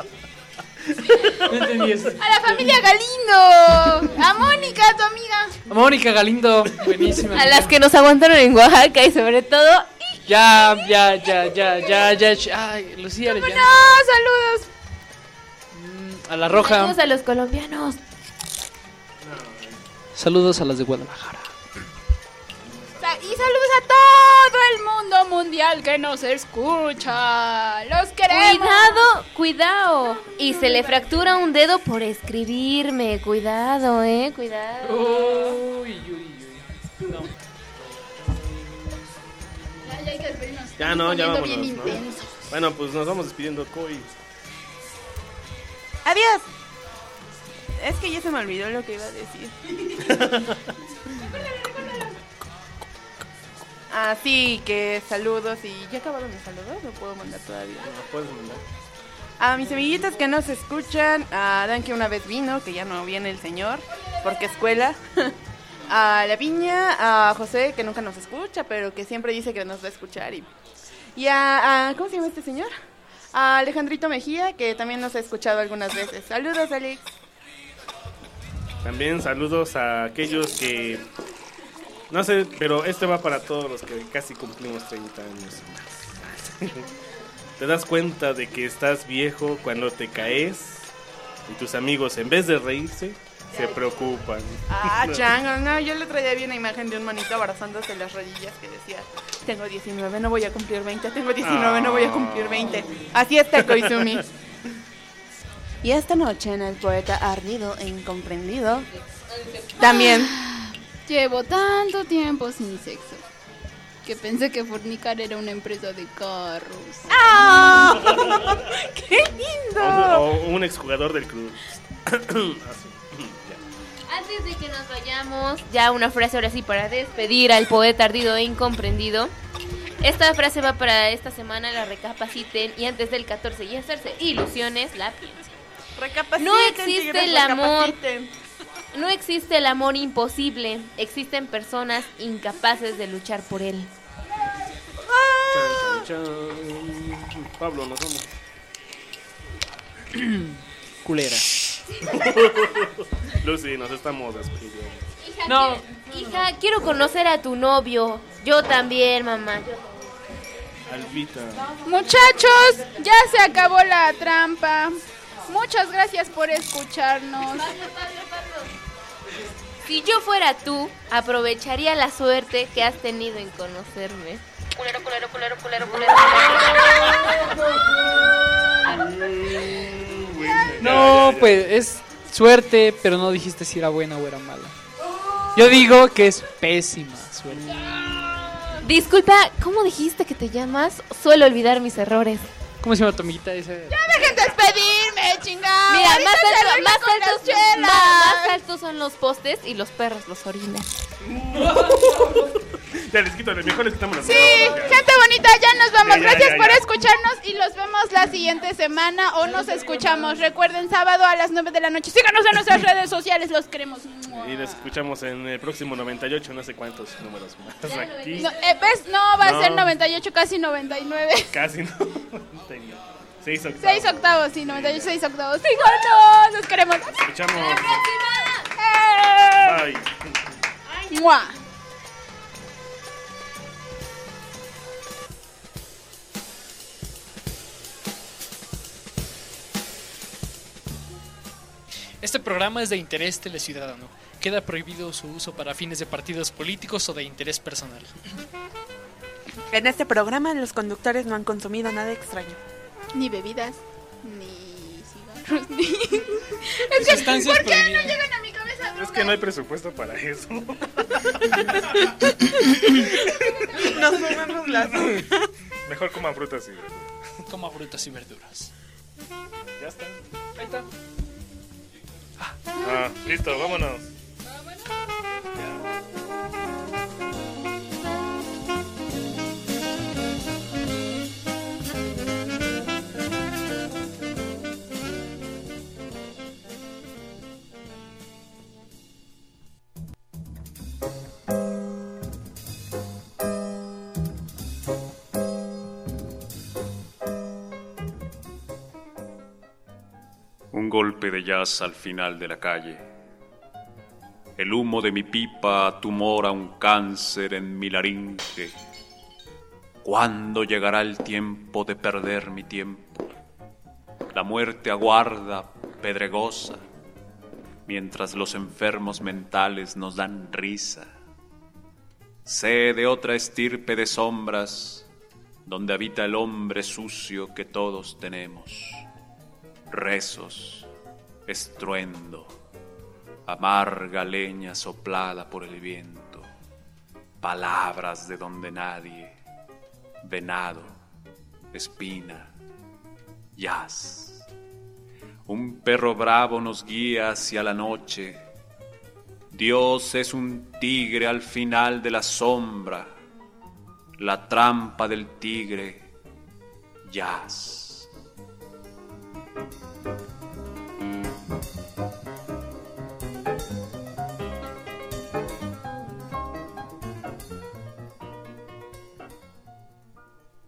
No entendí eso. A la familia Galindo. A Mónica, tu amiga. A Mónica Galindo, buenísima. A las que nos aguantaron en Oaxaca y sobre todo. Ya, ya, ya, ya, ya, ya. ch- Ay, Lucía No, Arellano. saludos. A la Roja. Saludos a los colombianos. Saludos a las de Guadalajara. Sa- Y saludos a todo el mundo mundial que nos escucha. Los queremos. Cuidado, cuidado. Y se le fractura un dedo por escribirme. Cuidado, eh, cuidado. Uy, uy, uy. No. Ya, ya hay que despedirnos. Ya no, ya Estamos vámonos, poniendo ¿no? bien intensos. Bueno, pues nos vamos despidiendo, Coy. Adiós. Es que ya se me olvidó lo que iba a decir. Así que saludos y ya acabaron mis saludos, no puedo mandar todavía. No puedes mandar. A mis amiguitas que nos escuchan, a Dan que una vez vino, que ya no viene el señor, porque escuela. A La Piña, a José que nunca nos escucha, pero que siempre dice que nos va a escuchar. Y, y a, a- ¿cómo se llama este señor? A Alejandrito Mejía, que también nos ha escuchado algunas veces. Saludos, Alex. También saludos a aquellos que... No sé, pero este va para todos los que casi cumplimos treinta años y más. Te das cuenta de que estás viejo cuando te caes y tus amigos, en vez de reírse, se preocupan. Ah, chango, no, yo le traía bien una imagen de un monito abrazándose las rodillas que decía, tengo diecinueve, no voy a cumplir veinte, tengo diecinueve, no voy a cumplir veinte. Así está Koizumi. Y esta noche en El Poeta Ardido e Incomprendido, también... Llevo tanto tiempo sin sexo que pensé que fornicar era una empresa de carros. ¡Ah! ¡Qué O, lindo! o un exjugador del club. Así. Antes de que nos vayamos, ya una frase ahora sí para despedir al poeta ardido e incomprendido. Esta frase va para esta semana, la recapaciten y antes del catorce y hacerse ilusiones, la piensen. Recapaciten, No existe tigres, el amor. recapaciten. No existe el amor imposible. Existen personas incapaces de luchar por él. Chan, chan, chan. Pablo, nos vamos. Culera. Lucy, nos estamos despidiendo. Hija, No. quiero, hija, quiero conocer a tu novio. Yo también, mamá. Albita. Muchachos, ya se acabó la trampa. Muchas gracias por escucharnos. Si yo fuera tú, aprovecharía la suerte que has tenido en conocerme. Culero, culero, culero, culero, culero. No, pues es suerte, pero no dijiste si era buena o era mala. Yo digo que es pésima suerte. Disculpa, ¿cómo dijiste que te llamas? Suelo olvidar mis errores. ¿Cómo se llama tu amiguita? Ese? Ya dejen despedirme, chingada. Mira, Ahorita más, se alto, arregla más, con las altos, chelas. ma- más altos son los postes y los perros los orinan. Ya les quito, mejor les quitamos las Sí, gente bonita, ya nos vamos. Ya, ya, Gracias ya, por ya. escucharnos y los vemos la siguiente semana o nos escuchamos. Recuerden, sábado a las nueve de la noche. Síganos en nuestras redes sociales, los queremos. Y les escuchamos en el próximo noventa y ocho, no sé cuántos números más aquí. No, eh, ¿ves? No, va a No. ser noventa y ocho, casi noventa y nueve. Casi no. Seis octavos. seis octavos, sí, noventa y ocho, seis octavos. Síganos, los queremos. Escuchamos. ¡Eh! Bye. ¡Mua! Este programa es de interés teleciudadano. Queda prohibido su uso para fines de partidos políticos o de interés personal. En este programa los conductores no han consumido nada extraño. Ni bebidas, ni cigarros, ni... Es que, Sustancias ¿por qué no prohibidas. llegan a mi cabeza? Es que no hay presupuesto para eso. Nos fumamos las Mejor coman frutas y verduras. Coma frutas y verduras. Ya está. Ahí está. Ah, listo, vámonos. Un golpe de jazz al final de la calle. El humo de mi pipa tumora un cáncer en mi laringe. ¿Cuándo llegará el tiempo de perder mi tiempo? La muerte aguarda, pedregosa, mientras los enfermos mentales nos dan risa. Sé de otra estirpe de sombras, donde habita el hombre sucio que todos tenemos. Rezos, estruendo, amarga leña soplada por el viento, palabras de donde nadie, venado, espina, jazz. Un perro bravo nos guía hacia la noche. Dios es un tigre al final de la sombra, la trampa del tigre, jazz.